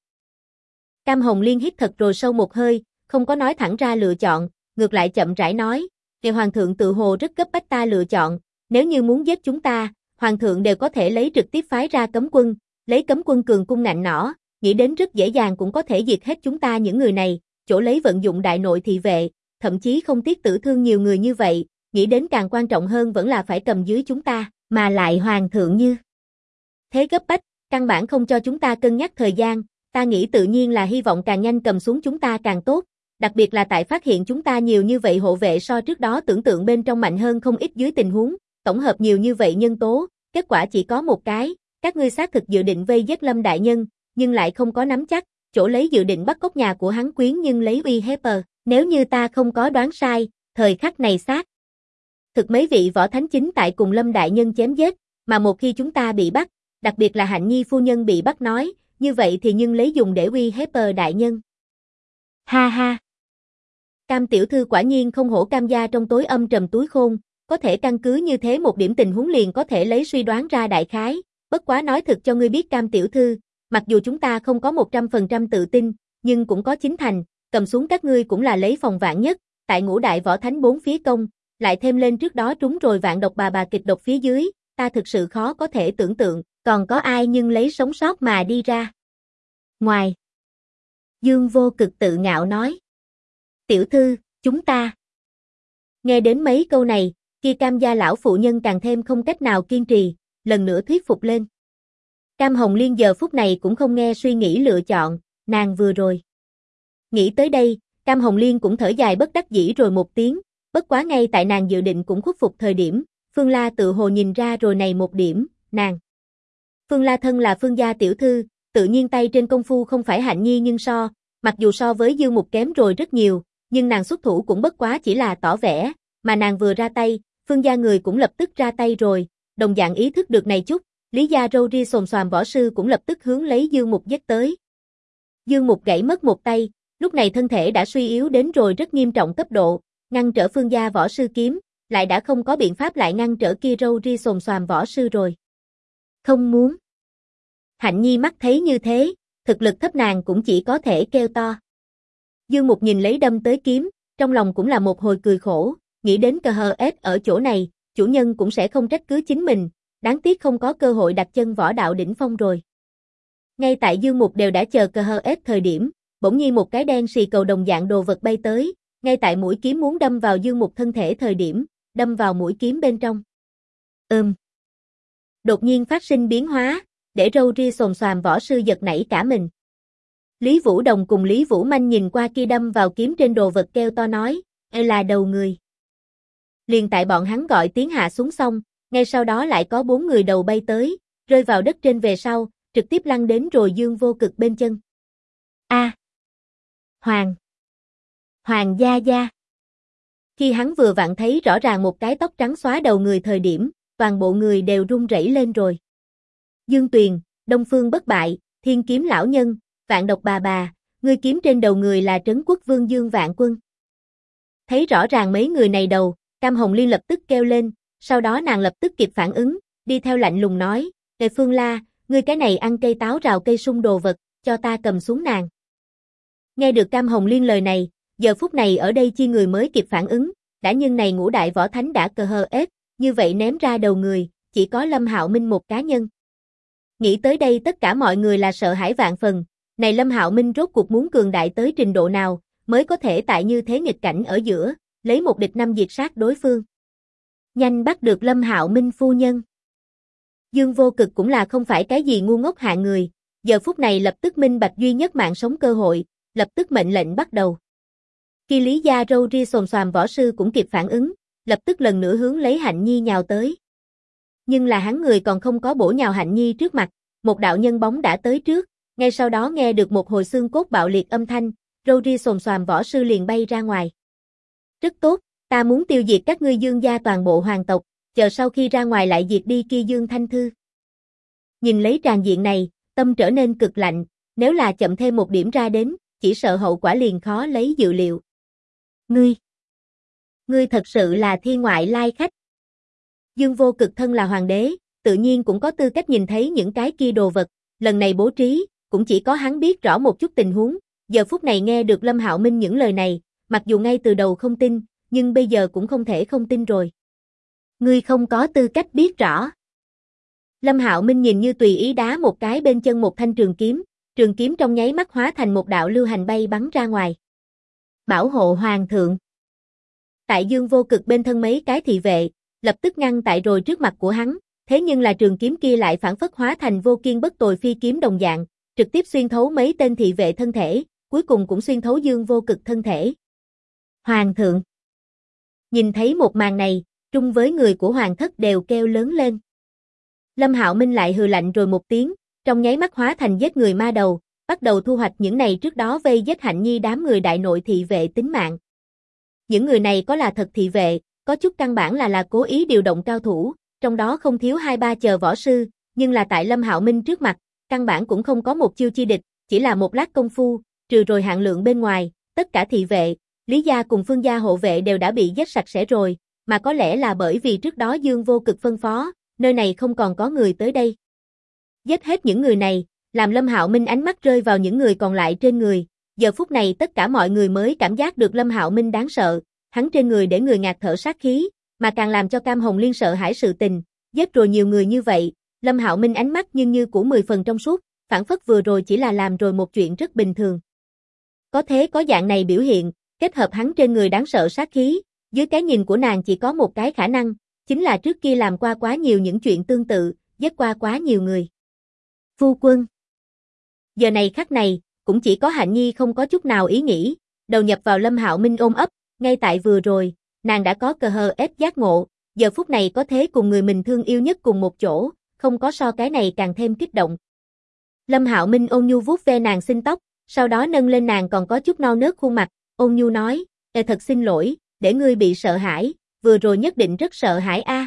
Cam Hồng Liên hít thật rồi sâu một hơi, không có nói thẳng ra lựa chọn, ngược lại chậm rãi nói, "Đệ hoàng thượng tự hồ rất cấp bách ta lựa chọn, nếu như muốn giết chúng ta, hoàng thượng đều có thể lấy trực tiếp phái ra cấm quân, lấy cấm quân cường cung ngạnh nỏ, nghĩ đến rất dễ dàng cũng có thể diệt hết chúng ta những người này, chỗ lấy vận dụng đại nội thị vệ, thậm chí không tiếc tử thương nhiều người như vậy, nghĩ đến càng quan trọng hơn vẫn là phải cầm dưới chúng ta, mà lại hoàng thượng như thế gấp bách, căn bản không cho chúng ta cân nhắc thời gian, ta nghĩ tự nhiên là hy vọng càng nhanh cầm xuống chúng ta càng tốt, đặc biệt là tại phát hiện chúng ta nhiều như vậy hộ vệ so trước đó tưởng tượng bên trong mạnh hơn không ít dưới tình huống, tổng hợp nhiều như vậy nhân tố, kết quả chỉ có một cái, các ngươi xác thực dự định vây giết Lâm đại nhân, nhưng lại không có nắm chắc, chỗ lấy dự định bắt cóc nhà của hắn quyến nhưng lấy uy hiếp nếu như ta không có đoán sai, thời khắc này xác thực mấy vị võ thánh chính tại cùng Lâm đại nhân chém giết, mà một khi chúng ta bị bắt, đặc biệt là Hạnh Nhi phu nhân bị bắt nói, như vậy thì nhưng lấy dùng để uy hiếp đại nhân. Ha ha. Cam tiểu thư quả nhiên không hổ Cam gia trong tối âm trầm túi khôn, có thể căn cứ như thế một điểm tình huống liền có thể lấy suy đoán ra đại khái, bất quá nói thực cho ngươi biết Cam tiểu thư, mặc dù chúng ta không có 100% tự tin, nhưng cũng có 9 thành, cầm xuống các ngươi cũng là lấy phòng vạn nhất, tại ngũ đại võ thánh 4 phía công, lại thêm lên trước đó trúng rồi vạn độc bà kịch độc phía dưới, ta thực sự khó có thể tưởng tượng, còn có ai nhưng lấy sống sót mà đi ra. Ngoài. Dương Vô Cực tự ngạo nói. Tiểu thư, chúng ta. Nghe đến mấy câu này, kia Cam gia lão phụ nhân càng thêm không cách nào kiên trì, lần nữa thuyết phục lên. Cam Hồng Liên giờ phút này cũng không nghe suy nghĩ lựa chọn, nàng vừa rồi. Nghĩ tới đây, Cam Hồng Liên cũng thở dài bất đắc dĩ rồi một tiếng, bất quá ngay tại nàng dự định cũng khuất phục thời điểm, Phương La tự hồ nhìn ra rồi này một điểm, nàng. Phương La thân là Phương gia tiểu thư, tự nhiên tay trên công phu không phải Hạnh Nhi nhưng mặc dù so với Dương Mục kém rồi rất nhiều, nhưng nàng xuất thủ cũng bất quá chỉ là tỏ vẻ, mà nàng vừa ra tay, Phương gia người cũng lập tức ra tay rồi, đồng dạng ý thức được này chút, Lý gia râu ria xồm xoàm võ sư cũng lập tức hướng lấy Dương Mục giết tới. Dương Mục gãy mất một tay, lúc này thân thể đã suy yếu đến rồi rất nghiêm trọng cấp độ, ngăn trở Phương gia võ sư kiếm, lại đã không có biện pháp lại ngăn trở kia râu ria xồm xoàm võ sư rồi. Không muốn. Hạnh Nhi mắt thấy như thế, thực lực thấp nàng cũng chỉ có thể kêu to. Dương Mục nhìn lấy đâm tới kiếm, trong lòng cũng là một hồi cười khổ, nghĩ đến cờ hờ ép ở chỗ này, chủ nhân cũng sẽ không trách cứ chính mình, đáng tiếc không có cơ hội đặt chân võ đạo đỉnh phong rồi. Ngay tại Dương Mục đều đã chờ cờ hờ ép thời điểm, bỗng nhiên một cái đen xì cầu đồng dạng đồ vật bay tới, ngay tại mũi kiếm muốn đâm vào Dương Mục thân thể thời điểm, đâm vào mũi kiếm bên trong. Đột nhiên phát sinh biến hóa, để râu ria xồm xoàm võ sư giật nảy cả mình. Lý Vũ Đồng cùng Lý Vũ Manh nhìn qua kia đâm vào kiếm trên đồ vật kêu to nói, là đầu người. Liền tại bọn hắn gọi tiếng hạ xuống xong, ngay sau đó lại có 4 người đầu bay tới, rơi vào đất trên về sau, trực tiếp lăn đến rồi Dương Vô Cực bên chân. A, Hoàng gia gia. Khi hắn vừa vặn thấy rõ ràng một cái tóc trắng xóa đầu người thời điểm, toàn bộ người đều run rẩy lên rồi. Dương Tuyền, Đông Phương Bất Bại, Thiên Kiếm lão nhân, Vạn Độc bà, ngươi kiếm trên đầu người là Trấn Quốc Vương Dương Vạn Quân. Thấy rõ ràng mấy người này đầu, Cam Hồng Liên lập tức kêu lên, sau đó nàng lập tức kịp phản ứng, đi theo lạnh lùng nói, Tề Phương La, ngươi cái này ăn cây táo rào cây sung đồ vật, cho ta cầm xuống nàng. Nghe được Cam Hồng Liên lời này, giờ phút này ở đây chi người mới kịp phản ứng, đã nhưng này ngũ đại võ thánh đã cờ hờ ết, như vậy ném ra đầu người, chỉ có Lâm Hạo Minh một cá nhân. Nghĩ tới đây tất cả mọi người là sợ hãi vạn phần, này Lâm Hạo Minh rốt cuộc muốn cường đại tới trình độ nào, mới có thể tại như thế nghịch cảnh ở giữa, lấy một địch năm diệt sát đối phương. Nhanh bắt được Lâm Hạo Minh phu nhân. Dương Vô Cực cũng là không phải cái gì ngu ngốc hạng người, giờ phút này lập tức minh bạch duy nhất mạng sống cơ hội, lập tức mệnh lệnh bắt đầu. Khi Lý gia râu ria xồm xoàm võ sư cũng kịp phản ứng, lập tức lần nữa hướng lấy Hạnh Nhi nhào tới. Nhưng là hắn người còn không có bổ nhào Hạnh Nhi trước mặt, một đạo nhân bóng đã tới trước, ngay sau đó nghe được một hồi xương cốt bạo liệt âm thanh, râu ria xồm xoàm võ sư liền bay ra ngoài. Rất tốt, ta muốn tiêu diệt các ngươi Dương gia toàn bộ hoàng tộc, chờ sau khi ra ngoài lại diệt đi kia Dương Thanh Thư. Nhìn lấy tràn diện này, tâm trở nên cực lạnh, nếu là chậm thêm một điểm ra đến, chỉ sợ hậu quả liền khó lấy dự liệu. Ngươi thật sự là thiên ngoại lai khách. Dương Vô Cực thân là hoàng đế, tự nhiên cũng có tư cách nhìn thấy những cái kia đồ vật, lần này bố trí, cũng chỉ có hắn biết rõ một chút tình huống, giờ phút này nghe được Lâm Hạo Minh những lời này, mặc dù ngay từ đầu không tin, nhưng bây giờ cũng không thể không tin rồi. Ngươi không có tư cách biết rõ. Lâm Hạo Minh nhìn như tùy ý đá một cái bên chân một thanh trường kiếm trong nháy mắt hóa thành một đạo lưu hành bay bắn ra ngoài. Bảo hộ hoàng thượng. Tại Dương Vô Cực bên thân mấy cái thị vệ, lập tức ngăn tại rồi trước mặt của hắn, thế nhưng là trường kiếm kia lại phản phất hóa thành vô kiên bất tồi phi kiếm đồng dạng, trực tiếp xuyên thấu mấy tên thị vệ thân thể, cuối cùng cũng xuyên thấu Dương Vô Cực thân thể. Hoàng thượng. Nhìn thấy một màn này, trung với người của hoàng thất đều kêu lớn lên. Lâm Hạo Minh lại hừ lạnh rồi một tiếng, trong nháy mắt hóa thành giết người ma đầu, bắt đầu thu hoạch những này trước đó vây giết Hạnh Nhi đám người đại nội thị vệ tính mạng. Những người này có là thật thị vệ, có chút căn bản là cố ý điều động cao thủ, trong đó không thiếu 2-3 chờ võ sư, nhưng là tại Lâm Hạo Minh trước mặt, căn bản cũng không có một chiêu chi địch, chỉ là một lát công phu, trừ rồi hạng lượng bên ngoài, tất cả thị vệ, Lý gia cùng Phương gia hộ vệ đều đã bị giết sạch sẽ rồi, mà có lẽ là bởi vì trước đó Dương Vô Cực phân phó, nơi này không còn có người tới đây. Giết hết những người này, làm Lâm Hạo Minh ánh mắt rơi vào những người còn lại trên người, giờ phút này tất cả mọi người mới cảm giác được Lâm Hạo Minh đáng sợ, hắn trên người để người ngạt thở sát khí, mà càng làm cho Cam Hồng Liên sợ hãi sự tình, giết rồi nhiều người như vậy, Lâm Hạo Minh ánh mắt như của 10 phần trong suốt, phản phất vừa rồi chỉ là làm rồi một chuyện rất bình thường. Có thế có dạng này biểu hiện, kết hợp hắn trên người đáng sợ sát khí, dưới cái nhìn của nàng chỉ có một cái khả năng, chính là trước kia làm qua quá nhiều những chuyện tương tự, giết qua quá nhiều người. Phu quân. Giờ này khắc này, cũng chỉ có Hạnh Nhi không có chút nào ý nghĩ, đầu nhập vào Lâm Hạo Minh ôm ấp, ngay tại vừa rồi, nàng đã có cờ hờ ép giác ngộ, giờ phút này có thế cùng người mình thương yêu nhất cùng một chỗ, không có so cái này càng thêm kích động. Lâm Hạo Minh ôn nhu vuốt ve nàng xinh tóc, sau đó nâng lên nàng còn có chút non nớt khuôn mặt, ôn nhu nói, thật xin lỗi, để ngươi bị sợ hãi, vừa rồi nhất định rất sợ hãi a.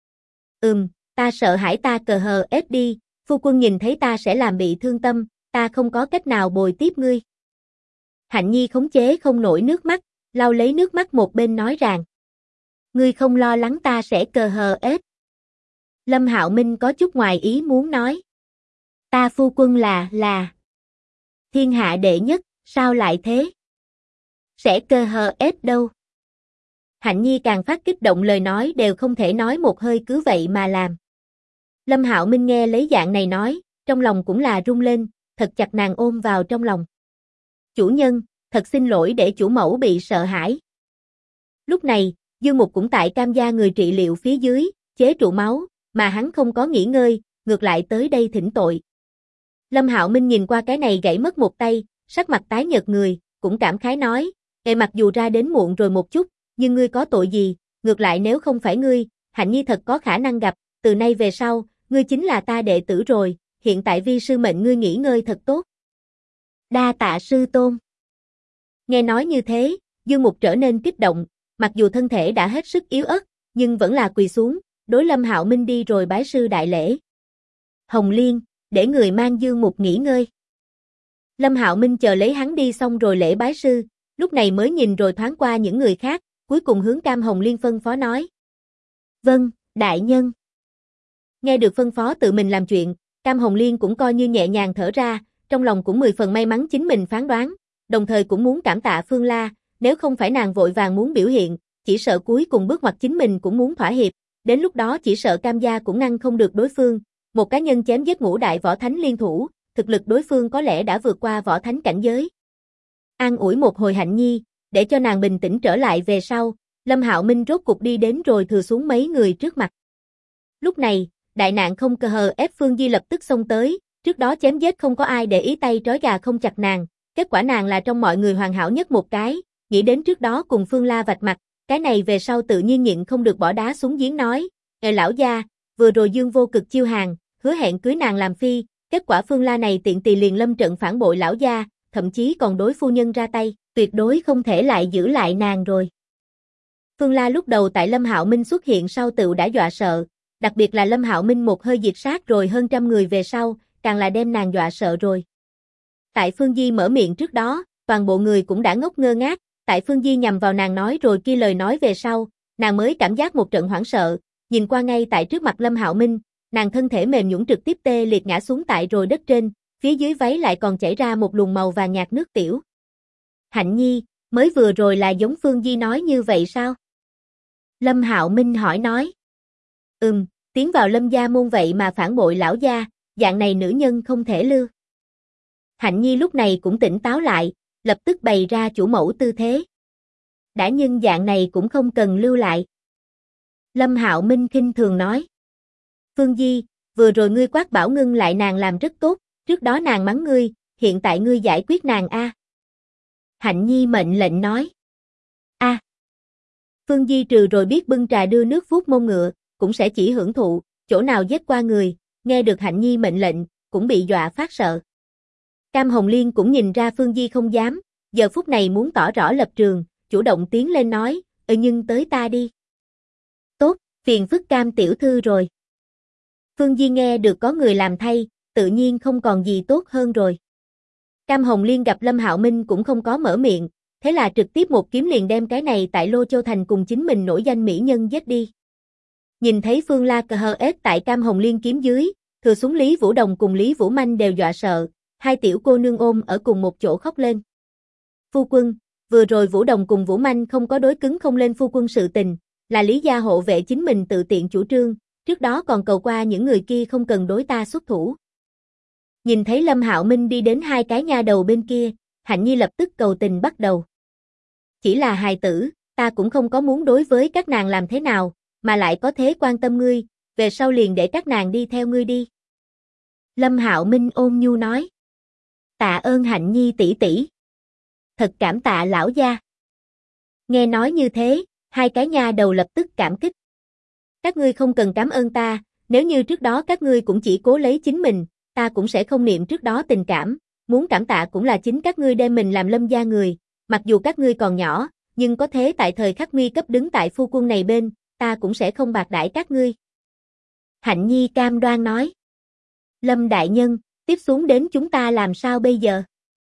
Ta sợ hãi ta cờ hờ ép đi, phu quân nhìn thấy ta sẽ làm bị thương tâm, ta không có cách nào bồi tiếp ngươi. Hạnh Nhi khống chế không nổi nước mắt, lau lấy nước mắt một bên nói rằng, ngươi không lo lắng ta sẽ cờ hờ ép. Lâm Hạo Minh có chút ngoài ý muốn nói, ta phu quân là thiên hạ đệ nhất, sao lại thế? Sẽ cờ hờ ép đâu? Hạnh Nhi càng phát kích động lời nói đều không thể nói một hơi cứ vậy mà làm. Lâm Hạo Minh nghe lấy dạng này nói, trong lòng cũng là rung lên, thật chặt nàng ôm vào trong lòng. Chủ nhân, thật xin lỗi để chủ mẫu bị sợ hãi. Lúc này, Dương Mục cũng tại Cam gia người trị liệu phía dưới, chế trụ máu, mà hắn không có nghỉ ngơi, ngược lại tới đây thỉnh tội. Lâm Hạo Minh nhìn qua cái này gãy mất một tay, sắc mặt tái nhợt người, cũng cảm khái nói, mặc dù ra đến muộn rồi một chút, nhưng ngươi có tội gì, ngược lại nếu không phải ngươi, Hạnh Nhi thật có khả năng gặp, từ nay về sau, ngươi chính là ta đệ tử rồi, hiện tại vi sư mệnh ngươi nghỉ ngơi thật tốt. Đa tạ sư tôn. Nghe nói như thế, Dương Mục trở nên kích động, mặc dù thân thể đã hết sức yếu ớt, nhưng vẫn là quỳ xuống, đối Lâm Hạo Minh đi rồi bái sư đại lễ. Hồng Liên, để người mang Dương Mục nghỉ ngơi. Lâm Hạo Minh chờ lấy hắn đi xong rồi lễ bái sư, lúc này mới nhìn rồi thoáng qua những người khác, cuối cùng hướng Cam Hồng Liên phân phó nói. Vâng, đại nhân. Nghe được phân phó tự mình làm chuyện, Cam Hồng Liên cũng coi như nhẹ nhàng thở ra, trong lòng cũng 10 phần may mắn chính mình phán đoán, đồng thời cũng muốn cảm tạ Phương La, nếu không phải nàng vội vàng muốn biểu hiện, chỉ sợ cuối cùng bước ngoặt chính mình cũng muốn thỏa hiệp, đến lúc đó chỉ sợ Cam gia cũng ngăn không được đối phương, một cá nhân chém giết ngũ đại võ thánh liên thủ, thực lực đối phương có lẽ đã vượt qua võ thánh cảnh giới. An ủi một hồi Hạnh Nhi, để cho nàng bình tĩnh trở lại về sau, Lâm Hạo Minh rốt cục đi đến rồi thừa xuống mấy người trước mặt. Lúc này, đại nạn không cơ hờ ép Phương Di lập tức xông tới, trước đó chém giết không có ai để ý tay trói gà không chặt nàng, kết quả nàng là trong mọi người hoàn hảo nhất một cái, nghĩ đến trước đó cùng Phương La vạch mặt, cái này về sau tự nhiên nhịn không được bỏ đá xuống giếng nói, lão gia, vừa rồi Dương Vô Cực chiêu hàng, hứa hẹn cưới nàng làm phi, kết quả Phương La này tiện tì liền lâm trận phản bội lão gia, thậm chí còn đối phu nhân ra tay, tuyệt đối không thể lại giữ lại nàng rồi. Phương La lúc đầu tại Lâm Hạo Minh xuất hiện sau tựu đã dọa sợ, đặc biệt là Lâm Hạo Minh một hơi diệt sát rồi hơn trăm người về sau, càng là đem nàng dọa sợ rồi. Tại Phương Di mở miệng trước đó, toàn bộ người cũng đã ngốc ngơ ngác, tại Phương Di nhằm vào nàng nói rồi kia lời nói về sau, nàng mới cảm giác một trận hoảng sợ, nhìn qua ngay tại trước mặt Lâm Hạo Minh, nàng thân thể mềm nhũn trực tiếp tê liệt ngã xuống tại rồi đất trên, phía dưới váy lại còn chảy ra một luồng màu vàng nhạt nước tiểu. Hạnh Nhi, mới vừa rồi là giống Phương Di nói như vậy sao? Lâm Hạo Minh hỏi nói. Tiến vào Lâm gia môn vậy mà phản bội lão gia, dạng này nữ nhân không thể lưu. Hạnh Nhi lúc này cũng tỉnh táo lại, lập tức bày ra chủ mẫu tư thế. Đã nhưng dạng này cũng không cần lưu lại. Lâm Hạo Minh khinh thường nói. Phương Di, vừa rồi ngươi quát bảo ngưng lại nàng làm rất tốt, trước đó nàng mắng ngươi, hiện tại ngươi giải quyết nàng a. Hạnh Nhi mệnh lệnh nói. A. Phương Di trừ rồi biết bưng trà đưa nước vuốt mông ngựa, cũng sẽ chỉ hưởng thụ, chỗ nào giết qua người, nghe được Hạnh Nhi mệnh lệnh, cũng bị dọa phát sợ. Cam Hồng Liên cũng nhìn ra Phương Di không dám, giờ phút này muốn tỏ rõ lập trường, chủ động tiến lên nói, nhưng tới ta đi. Tốt, phiền phức Cam tiểu thư rồi. Phương Di nghe được có người làm thay, tự nhiên không còn gì tốt hơn rồi. Cam Hồng Liên gặp Lâm Hạo Minh cũng không có mở miệng, thế là trực tiếp một kiếm liền đem cái này tại Lô Châu Thành cùng chính mình nổi danh mỹ nhân giết đi. Nhìn thấy Phương La cờ hờ ết tại Cam Hồng Liên kiếm dưới, thừa xuống Lý Vũ Đồng cùng Lý Vũ Manh đều dọa sợ, hai tiểu cô nương ôm ở cùng một chỗ khóc lên. Phu quân, vừa rồi Vũ Đồng cùng Vũ Manh không có đối cứng không lên phu quân sự tình, là Lý gia hộ vệ chính mình tự tiện chủ trương, trước đó còn cầu qua những người kia không cần đối ta xuất thủ. Nhìn thấy Lâm Hạo Minh đi đến hai cái nha đầu bên kia, Hạnh Nhi lập tức cầu tình bắt đầu. Chỉ là hài tử, ta cũng không có muốn đối với các nàng làm thế nào, mà lại có thế quan tâm ngươi, về sau liền để các nàng đi theo ngươi đi. Lâm Hạo Minh ôn nhu nói. Tạ ơn Hạnh Nhi tỷ tỷ. Thật cảm tạ lão gia. Nghe nói như thế, hai cái nha đầu lập tức cảm kích. Các ngươi không cần cảm ơn ta, nếu như trước đó các ngươi cũng chỉ cố lấy chính mình, ta cũng sẽ không niệm trước đó tình cảm, muốn cảm tạ cũng là chính các ngươi đem mình làm Lâm gia người, mặc dù các ngươi còn nhỏ, nhưng có thế tại thời khắc nguy cấp đứng tại phu quân này bên, ta cũng sẽ không bạc đãi các ngươi. Hạnh Nhi cam đoan nói. Lâm đại nhân, tiếp xuống đến chúng ta làm sao bây giờ?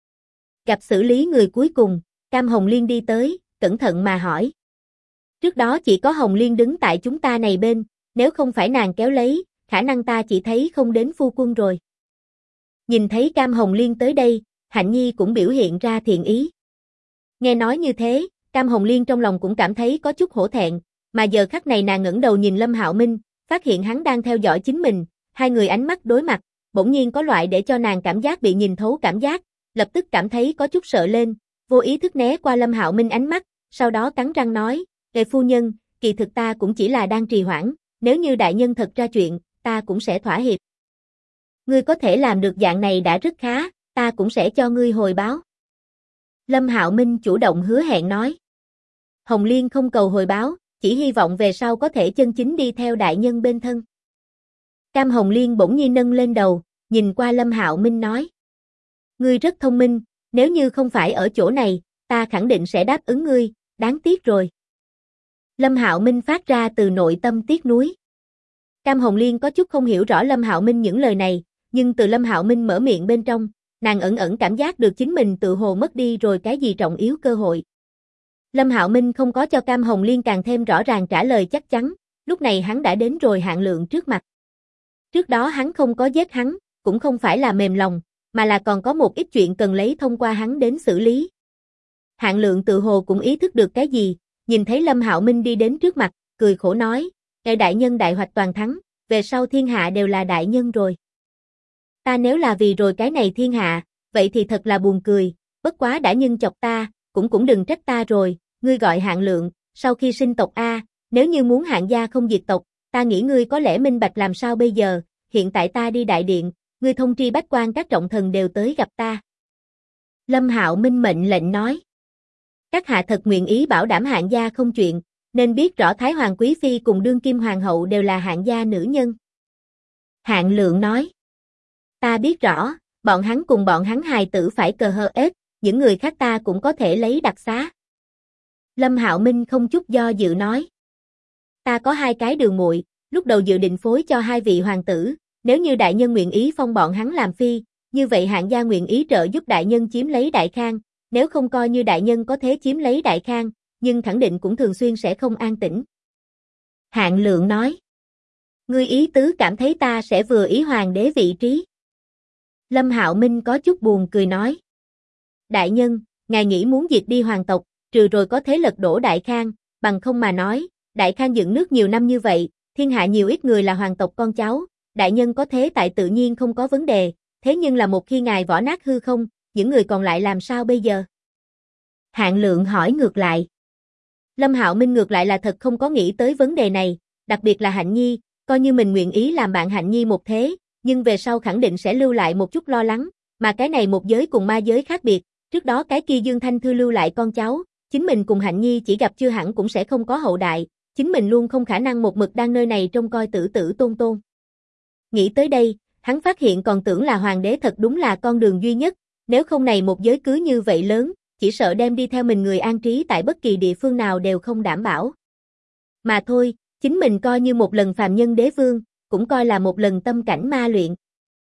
Gặp xử lý người cuối cùng, Cam Hồng Liên đi tới, cẩn thận mà hỏi. Trước đó chỉ có Hồng Liên đứng tại chúng ta này bên, nếu không phải nàng kéo lấy, khả năng ta chỉ thấy không đến phu quân rồi. Nhìn thấy Cam Hồng Liên tới đây, Hạnh Nhi cũng biểu hiện ra thiện ý. Nghe nói như thế, Cam Hồng Liên trong lòng cũng cảm thấy có chút hổ thẹn, mà giờ khắc này nàng ngẩng đầu nhìn Lâm Hạo Minh, phát hiện hắn đang theo dõi chính mình, hai người ánh mắt đối mặt, bỗng nhiên có loại để cho nàng cảm giác bị nhìn thấu cảm giác, lập tức cảm thấy có chút sợ lên, vô ý thức né qua Lâm Hạo Minh ánh mắt, sau đó cắn răng nói, "Ngài phu nhân, kỳ thực ta cũng chỉ là đang trì hoãn, nếu như đại nhân thật ra chuyện, ta cũng sẽ thỏa hiệp. Ngươi có thể làm được dạng này đã rất khá, ta cũng sẽ cho ngươi hồi báo." Lâm Hạo Minh chủ động hứa hẹn nói. Hồng Liên không cầu hồi báo, chỉ hy vọng về sau có thể chân chính đi theo đại nhân bên thân. Cam Hồng Liên bỗng nhiên nâng lên đầu, nhìn qua Lâm Hạo Minh nói. Ngươi rất thông minh, nếu như không phải ở chỗ này, ta khẳng định sẽ đáp ứng ngươi, đáng tiếc rồi. Lâm Hạo Minh phát ra từ nội tâm tiếc nuối. Cam Hồng Liên có chút không hiểu rõ Lâm Hạo Minh những lời này, nhưng từ Lâm Hạo Minh mở miệng bên trong, nàng ẩn ẩn cảm giác được chính mình tự hồ mất đi rồi cái gì trọng yếu cơ hội. Lâm Hạo Minh không có cho Cam Hồng Liên càng thêm rõ ràng trả lời chắc chắn, lúc này hắn đã đến rồi Hạng Lượng trước mặt. Trước đó hắn không có giết hắn, cũng không phải là mềm lòng, mà là còn có một ít chuyện cần lấy thông qua hắn đến xử lý. Hạng Lượng tự hồ cũng ý thức được cái gì, nhìn thấy Lâm Hạo Minh đi đến trước mặt, cười khổ nói, "Ngài đại nhân đại hoạch toàn thắng, về sau thiên hạ đều là đại nhân rồi. Ta nếu là vì rồi cái này thiên hạ, vậy thì thật là buồn cười, bất quá đã nhân chọc ta, cũng đừng trách ta rồi, ngươi gọi Hạng Lượng, sau khi sinh tộc a, nếu như muốn Hạng gia không diệt tộc, ta nghĩ ngươi có lẽ minh bạch làm sao bây giờ, hiện tại ta đi đại điện, ngươi thông tri bách quan các trọng thần đều tới gặp ta." Lâm Hạo Minh mệnh lệnh nói. Các hạ thật nguyện ý bảo đảm Hạng gia không chuyện, nên biết rõ Thái Hoàng Quý Phi cùng đương kim Hoàng hậu đều là Hạng gia nữ nhân. Hạng Lượng nói. Ta biết rõ, bọn hắn cùng bọn hắn hài tử phải cờ hờ ết, những người khác ta cũng có thể lấy đặc xá. Lâm Hạo Minh không chút do dự nói. Ta có 2 cái đường muội, lúc đầu dự định phối cho 2 vị hoàng tử, nếu như đại nhân nguyện ý phong bọn hắn làm phi, như vậy Hạng gia nguyện ý trợ giúp đại nhân chiếm lấy Đại Khang, nếu không coi như đại nhân có thế chiếm lấy Đại Khang, nhưng khẳng định cũng thường xuyên sẽ không an tĩnh. Hạng Lượng nói. Ngươi ý tứ cảm thấy ta sẽ vừa ý hoàng đế vị trí. Lâm Hạo Minh có chút buồn cười nói. Đại nhân, ngài nghĩ muốn diệt đi hoàng tộc, trừ rồi có thế lật đổ Đại Khang, bằng không mà nói, Đại Khang dựng nước nhiều năm như vậy, thiên hạ nhiều ít người là hoàng tộc con cháu, đại nhân có thế tại tự nhiên không có vấn đề, thế nhưng là một khi ngài võ nát hư không, những người còn lại làm sao bây giờ? Hạng Lượng hỏi ngược lại. Lâm Hạo Minh ngược lại là thật không có nghĩ tới vấn đề này, đặc biệt là Hạnh Nhi, coi như mình nguyện ý làm bạn Hạnh Nhi một thế, nhưng về sau khẳng định sẽ lưu lại một chút lo lắng, mà cái này một giới cùng ma giới khác biệt, trước đó cái kia Dương Thanh Thư lưu lại con cháu, chính mình cùng Hạnh Nhi chỉ gặp chưa hẳn cũng sẽ không có hậu đại, chính mình luôn không khả năng một mực đang nơi này trông coi tử tử tôn tôn. Nghĩ tới đây, hắn phát hiện còn tưởng là hoàng đế thật đúng là con đường duy nhất, nếu không này một giới cứ như vậy lớn, chỉ sợ đem đi theo mình người an trí tại bất kỳ địa phương nào đều không đảm bảo. Mà thôi, chính mình coi như một lần phàm nhân đế vương, cũng coi là một lần tâm cảnh ma luyện.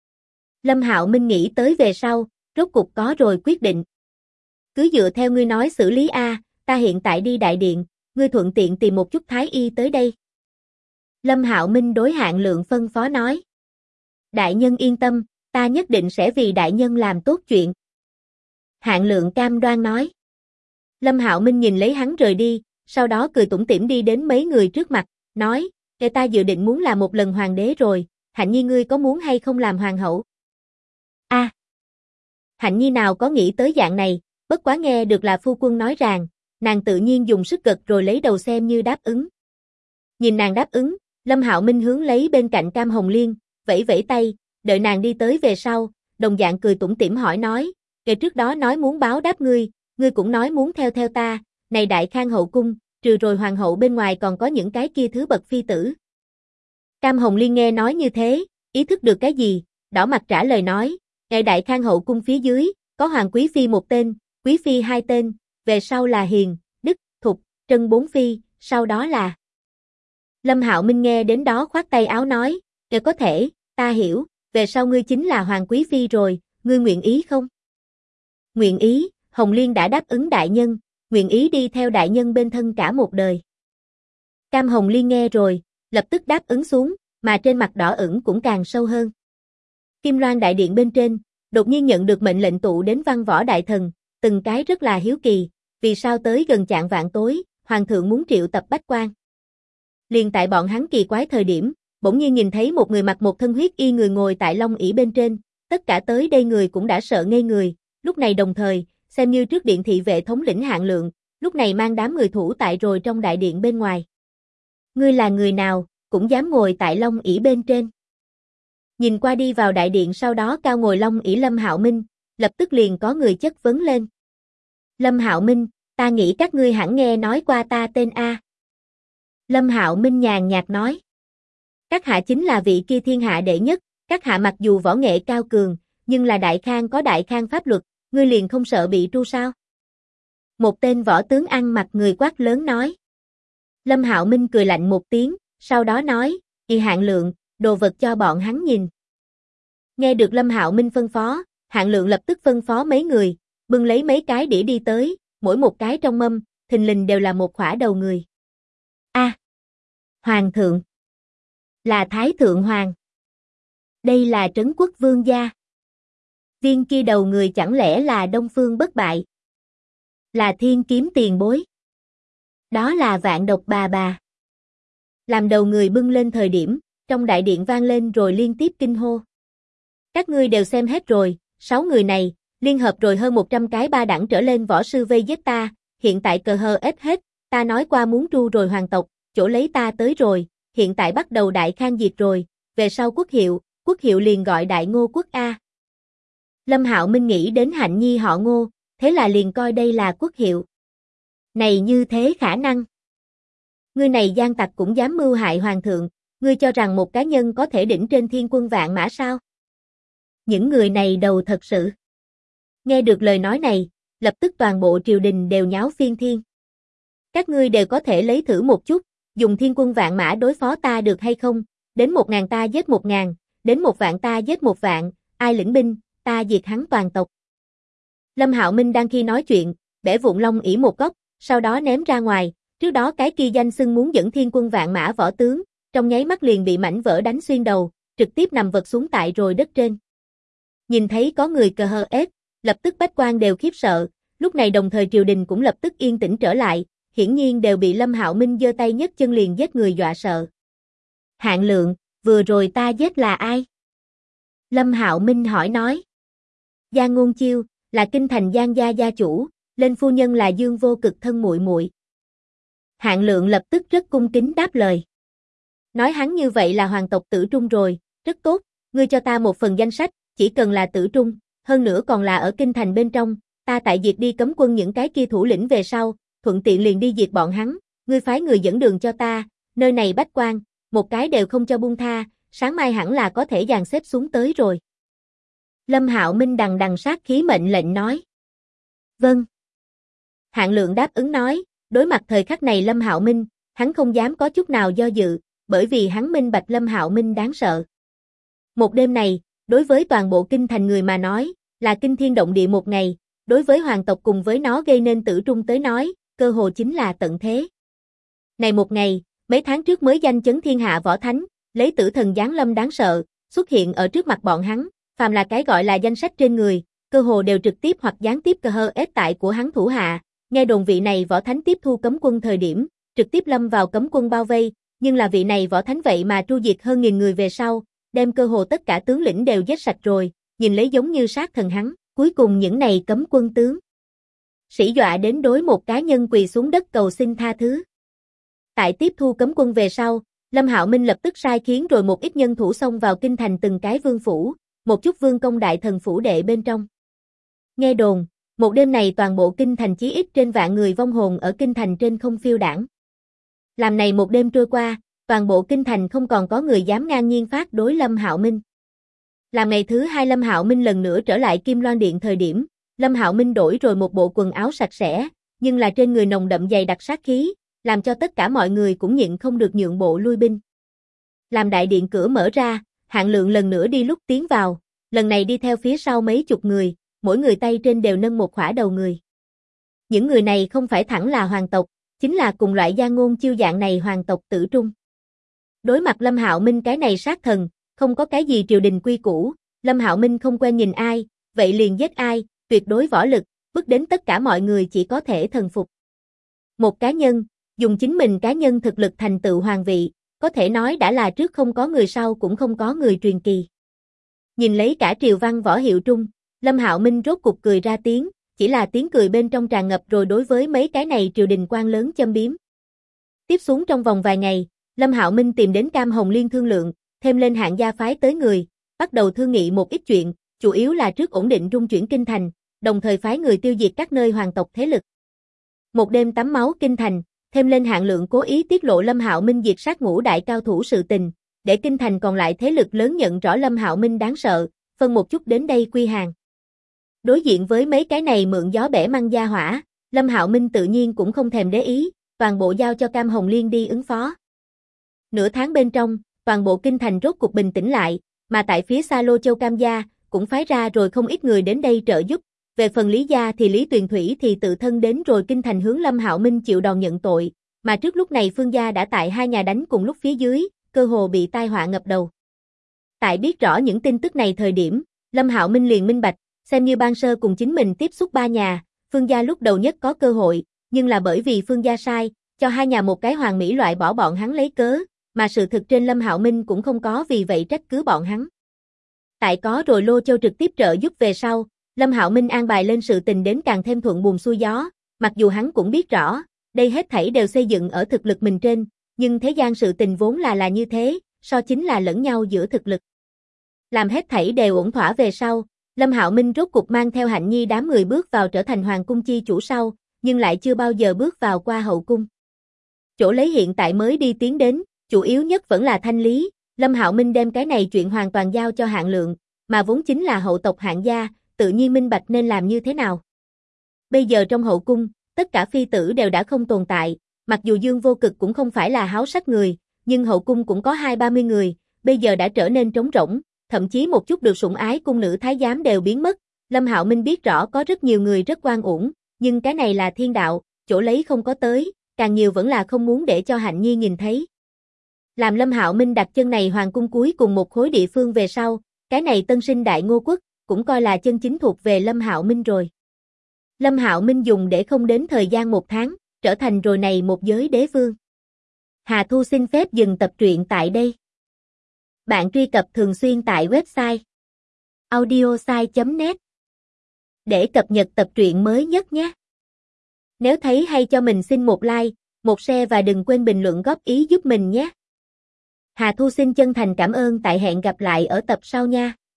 Lâm Hạo Minh nghĩ tới về sau, rốt cục có rồi quyết định. Cứ dựa theo ngươi nói xử lý a, ta hiện tại đi đại điện, ngươi thuận tiện tìm một chút thái y tới đây. Lâm Hạo Minh đối Hạng Lượng phân phó nói. Đại nhân yên tâm, ta nhất định sẽ vì đại nhân làm tốt chuyện. Hạng Lượng cam đoan nói. Lâm Hạo Minh nhìn lấy hắn rời đi, sau đó cười tủm tỉm đi đến mấy người trước mặt, nói, "Kẻ ta dự định muốn làm một lần hoàng đế rồi, Hạnh Nhi ngươi có muốn hay không làm hoàng hậu?" A. Hạnh Nhi nào có nghĩ tới dạng này, bất quá nghe được là phu quân nói rằng, nàng tự nhiên dùng sức gật rồi lấy đầu xem như đáp ứng. Nhìn nàng đáp ứng, Lâm Hạo Minh hướng lấy bên cạnh Cam Hồng Liên, vẫy vẫy tay, đợi nàng đi tới về sau, đồng dạng cười tủm tỉm hỏi nói, "Kể trước đó nói muốn báo đáp ngươi, ngươi cũng nói muốn theo theo ta, này Đại Khang hậu cung, trừ rồi hoàng hậu bên ngoài còn có những cái kia thứ bậc phi tử." Cam Hồng Liên nghe nói như thế, ý thức được cái gì, đỏ mặt trả lời nói, "Ngài Đại Khang hậu cung phía dưới, có hoàng quý phi 1 tên, quý phi 2 tên, về sau là Hiền, Đức, Thục, Trân 4 phi, sau đó là..." Lâm Hạo Minh nghe đến đó khoát tay áo nói, "Kể có thể, ta hiểu, về sau ngươi chính là hoàng quý phi rồi, ngươi nguyện ý không?" Nguyện ý, Hồng Liên đã đáp ứng đại nhân, nguyện ý đi theo đại nhân bên thân cả một đời. Cam Hồng Liên nghe rồi, lập tức đáp ứng xuống, mà trên mặt đỏ ửng cũng càng sâu hơn. Kim Loan đại điện bên trên, đột nhiên nhận được mệnh lệnh tụ đến văn võ đại thần, từng cái rất là hiếu kỳ, vì sao tới gần chạng vạn tối, hoàng thượng muốn triệu tập bách quan. Liền tại bọn hắn kỳ quái thời điểm, bỗng nhiên nhìn thấy một người mặc một thân huyết y người ngồi tại long ỷ bên trên, tất cả tới đây người cũng đã sợ ngây người, lúc này đồng thời, xem như trước điện thị vệ thống lĩnh Hạng Lượng, lúc này mang đám người thủ tại rồi trong đại điện bên ngoài. Ngươi là người nào, cũng dám ngồi tại long ỷ bên trên? Nhìn qua đi vào đại điện sau đó cao ngồi long ỷ Lâm Hạo Minh, lập tức liền có người chất vấn lên. Lâm Hạo Minh, ta nghĩ các ngươi hẳn nghe nói qua ta tên A. Lâm Hạo Minh nhàn nhạt nói. Các hạ chính là vị kia thiên hạ đệ nhất, các hạ mặc dù võ nghệ cao cường, nhưng là đại khang có đại khang pháp luật, ngươi liền không sợ bị tru sao? Một tên võ tướng ăn mặc người quát lớn nói. Lâm Hạo Minh cười lạnh một tiếng, sau đó nói, Hạng Lượng, đồ vật cho bọn hắn nhìn. Nghe được Lâm Hạo Minh phân phó, Hạng Lượng lập tức phân phó mấy người, bưng lấy mấy cái đĩa đi tới, mỗi một cái trong mâm, thình lình đều là một khỏa đầu người. Hoàng thượng. Là Thái Thượng Hoàng. Đây là Trấn Quốc Vương gia. Viên kia đầu người chẳng lẽ là Đông Phương Bất Bại? Là Thiên Kiếm tiền bối. Đó là Vạn Độc bà. Làm đầu người bưng lên thời điểm, trong đại điện vang lên rồi liên tiếp kinh hô. Các ngươi đều xem hết rồi, 6 người này, liên hợp rồi hơn 100 cái ba đẳng trở lên võ sư vây giết ta, hiện tại cờ hờ ết hết, ta nói qua muốn tru rồi hoàng tộc, chỗ lấy ta tới rồi, hiện tại bắt đầu đại khang diệt rồi, về sau quốc hiệu liền gọi đại Ngô quốc A. Lâm Hạo Minh nghĩ đến hạnh nhi họ Ngô, thế là liền coi đây là quốc hiệu. Này như thế khả năng. Ngươi này gian tặc cũng dám mưu hại hoàng thượng, ngươi cho rằng một cá nhân có thể đỉnh trên thiên quân vạn mã sao? Những người này đầu thật sự. Nghe được lời nói này, lập tức toàn bộ triều đình đều nháo phiên thiên. Các ngươi đều có thể lấy thử một chút, dùng thiên quân vạn mã đối phó ta được hay không? Đến 1000 ta giết 1000, đến 1 vạn ta giết 1 vạn, ai lĩnh binh, ta diệt hắn toàn tộc. Lâm Hạo Minh đang khi nói chuyện, bẻ vụn lông ỉ một góc, sau đó ném ra ngoài, trước đó cái kia danh xưng muốn dẫn thiên quân vạn mã võ tướng, trong nháy mắt liền bị mảnh vỡ đánh xuyên đầu, trực tiếp nằm vật xuống tại rồi đất trên. Nhìn thấy có người cờ hờ ết, lập tức bách quan đều khiếp sợ, lúc này đồng thời triều đình cũng lập tức yên tĩnh trở lại, hiển nhiên đều bị Lâm Hạo Minh giơ tay nhấc chân liền giết người dọa sợ. Hạng Lượng, vừa rồi ta giết là ai? Lâm Hạo Minh hỏi nói. Giang Ngôn Chiêu, là kinh thành Giang gia gia chủ, lên phu nhân là Dương Vô Cực thân muội muội. Hạng Lượng lập tức rất cung kính đáp lời. Nói hắn như vậy là hoàng tộc tử trung rồi, rất tốt, ngươi cho ta một phần danh sách, chỉ cần là tử trung, hơn nữa còn là ở kinh thành bên trong, ta tại diệt đi cấm quân những cái kia thủ lĩnh về sau, thuận tiện liền đi diệt bọn hắn, ngươi phái người dẫn đường cho ta, nơi này bách quan, một cái đều không cho buông tha, sáng mai hẳn là có thể dàn xếp xuống tới rồi. Lâm Hạo Minh đằng đằng sát khí mệnh lệnh nói. Vâng. Hạng Lượng đáp ứng nói, đối mặt thời khắc này Lâm Hạo Minh, hắn không dám có chút nào do dự, bởi vì hắn minh bạch Lâm Hạo Minh đáng sợ. Một đêm này, đối với toàn bộ kinh thành người mà nói, là kinh thiên động địa một ngày, đối với hoàng tộc cùng với nó gây nên tử trung tới nói, cơ hồ chính là tận thế. Này một ngày, mấy tháng trước mới danh chấn thiên hạ võ thánh, lấy tử thần giáng lâm đáng sợ, xuất hiện ở trước mặt bọn hắn, phàm là cái gọi là danh sách trên người, cơ hồ đều trực tiếp hoặc gián tiếp cờ hờ ết tại của hắn thủ hạ, nghe đồn vị này võ thánh tiếp thu cấm quân thời điểm, trực tiếp lâm vào cấm quân bao vây, nhưng là vị này võ thánh vậy mà tru diệt hơn 1000 người về sau, đem cơ hồ tất cả tướng lĩnh đều giết sạch rồi, nhìn lấy giống như sát thần hắn, cuối cùng những này cấm quân tướng sĩ dọa đến đối một cá nhân quỳ xuống đất cầu xin tha thứ. Tại tiếp thu cấm quân về sau, Lâm Hạo Minh lập tức sai khiến rồi một ít nhân thủ xông vào kinh thành từng cái vương phủ, một chút vương công đại thần phủ đệ bên trong. Nghe đồn, một đêm này toàn bộ kinh thành chí ít trên vạn người vong hồn ở kinh thành trên không phiêu đãng. Làm này một đêm trôi qua, toàn bộ kinh thành không còn có người dám ngang nhiên phát đối Lâm Hạo Minh. Làm ngày thứ 2 Lâm Hạo Minh lần nữa trở lại Kim Loan Điện thời điểm, Lâm Hạo Minh đổi rồi một bộ quần áo sạch sẽ, nhưng là trên người nồng đậm dày đặc sát khí, làm cho tất cả mọi người cũng nhịn không được nhượng bộ lui binh. Làm đại điện cửa mở ra, Hạng Lượng lần nữa đi lúc tiến vào, lần này đi theo phía sau mấy chục người, mỗi người tay trên đều nâng một khỏa đầu người. Những người này không phải thẳng là hoàng tộc, chính là cùng loại Giang Ngôn Chiêu dạng này hoàng tộc tử trung. Đối mặt Lâm Hạo Minh cái này sát thần, không có cái gì triều đình quy củ, Lâm Hạo Minh không quen nhìn ai, vậy liền giết ai, tuyệt đối võ lực, bước đến tất cả mọi người chỉ có thể thần phục. Một cá nhân, dùng chính mình cá nhân thực lực thành tựu hoàng vị, có thể nói đã là trước không có người sau cũng không có người truyền kỳ. Nhìn lấy cả triều văn võ hiệu trung, Lâm Hạo Minh rốt cục cười ra tiếng, chỉ là tiếng cười bên trong tràn ngập rồi đối với mấy cái này triều đình quan lớn châm biếm. Tiếp xuống trong vòng vài ngày, Lâm Hạo Minh tìm đến Cam Hồng Liên thương lượng, thêm lên hạng gia phái tới người, bắt đầu thương nghị một ít chuyện, chủ yếu là trước ổn định rung chuyển kinh thành, đồng thời phái người tiêu diệt các nơi hoàng tộc thế lực. Một đêm tắm máu kinh thành, thêm lên Hạng Lượng cố ý tiết lộ Lâm Hạo Minh diệt sát ngũ đại cao thủ sự tình, để kinh thành còn lại thế lực lớn nhận rõ Lâm Hạo Minh đáng sợ, phân một chút đến đây quy hàng. Đối diện với mấy cái này mượn gió bẻ măng gia hỏa, Lâm Hạo Minh tự nhiên cũng không thèm để ý, toàn bộ giao cho Cam Hồng Liên đi ứng phó. Nửa tháng bên trong, toàn bộ kinh thành rốt cục bình tĩnh lại, mà tại phía xa Lô Châu Cam gia, cũng phái ra rồi không ít người đến đây trợ giúp. Về phần Lý gia thì Lý Tuyền Thủy thì tự thân đến rồi kinh thành hướng Lâm Hạo Minh chịu đòn nhận tội, mà trước lúc này Phương gia đã tại hai nhà đánh cùng lúc phía dưới, cơ hồ bị tai họa ngập đầu. Tại biết rõ những tin tức này thời điểm, Lâm Hạo Minh liền minh bạch, xem như ban sơ cùng chính mình tiếp xúc ba nhà, Phương gia lúc đầu nhất có cơ hội, nhưng là bởi vì Phương gia sai, cho hai nhà một cái hoàn mỹ loại bỏ bọn hắn lấy cớ, mà sự thực trên Lâm Hạo Minh cũng không có vì vậy trách cứ bọn hắn. Tại có rồi Lô Châu trực tiếp trợ giúp về sau, Lâm Hạo Minh an bài lên sự tình đến càng thêm thuận buồm xuôi gió, mặc dù hắn cũng biết rõ, đây hết thảy đều xây dựng ở thực lực mình trên, nhưng thế gian sự tình vốn là như thế, so chính là lẫn nhau giữa thực lực. Làm hết thảy đều ổn thỏa về sau, Lâm Hạo Minh rốt cục mang theo Hạnh Nhi đám người bước vào trở thành hoàng cung chi chủ sau, nhưng lại chưa bao giờ bước vào qua hậu cung. Chỗ lấy hiện tại mới đi tiến đến, chủ yếu nhất vẫn là thanh lý, Lâm Hạo Minh đem cái này chuyện hoàn toàn giao cho Hạng Lượng, mà vốn chính là hậu tộc Hạng gia, tự nhiên minh bạch nên làm như thế nào. Bây giờ trong hậu cung, tất cả phi tử đều đã không tồn tại, mặc dù Dương Vô Cực cũng không phải là háo sắc người, nhưng hậu cung cũng có 20-30 người, bây giờ đã trở nên trống rỗng, thậm chí một chút được sủng ái cung nữ thái giám đều biến mất. Lâm Hạo Minh biết rõ có rất nhiều người rất oan uổng, nhưng cái này là thiên đạo, chỗ lấy không có tới, càng nhiều vẫn là không muốn để cho Hạnh Nhi nhìn thấy. Làm Lâm Hạo Minh đặt chân này hoàng cung cuối cùng một khối địa phương về sau, cái này tân sinh đại ngô quốc, cũng coi là chân chính thuộc về Lâm Hạo Minh rồi. Lâm Hạo Minh dùng để không đến thời gian 1 tháng, trở thành rồi này một giới đế vương. Hà Thu xin phép dừng tập truyện tại đây. Bạn truy cập thường xuyên tại website audiosai.net để cập nhật tập truyện mới nhất nhé. Nếu thấy hay cho mình xin một like, một share và đừng quên bình luận góp ý giúp mình nhé. Hà Thu xin chân thành cảm ơn, tại hẹn gặp lại ở tập sau nha.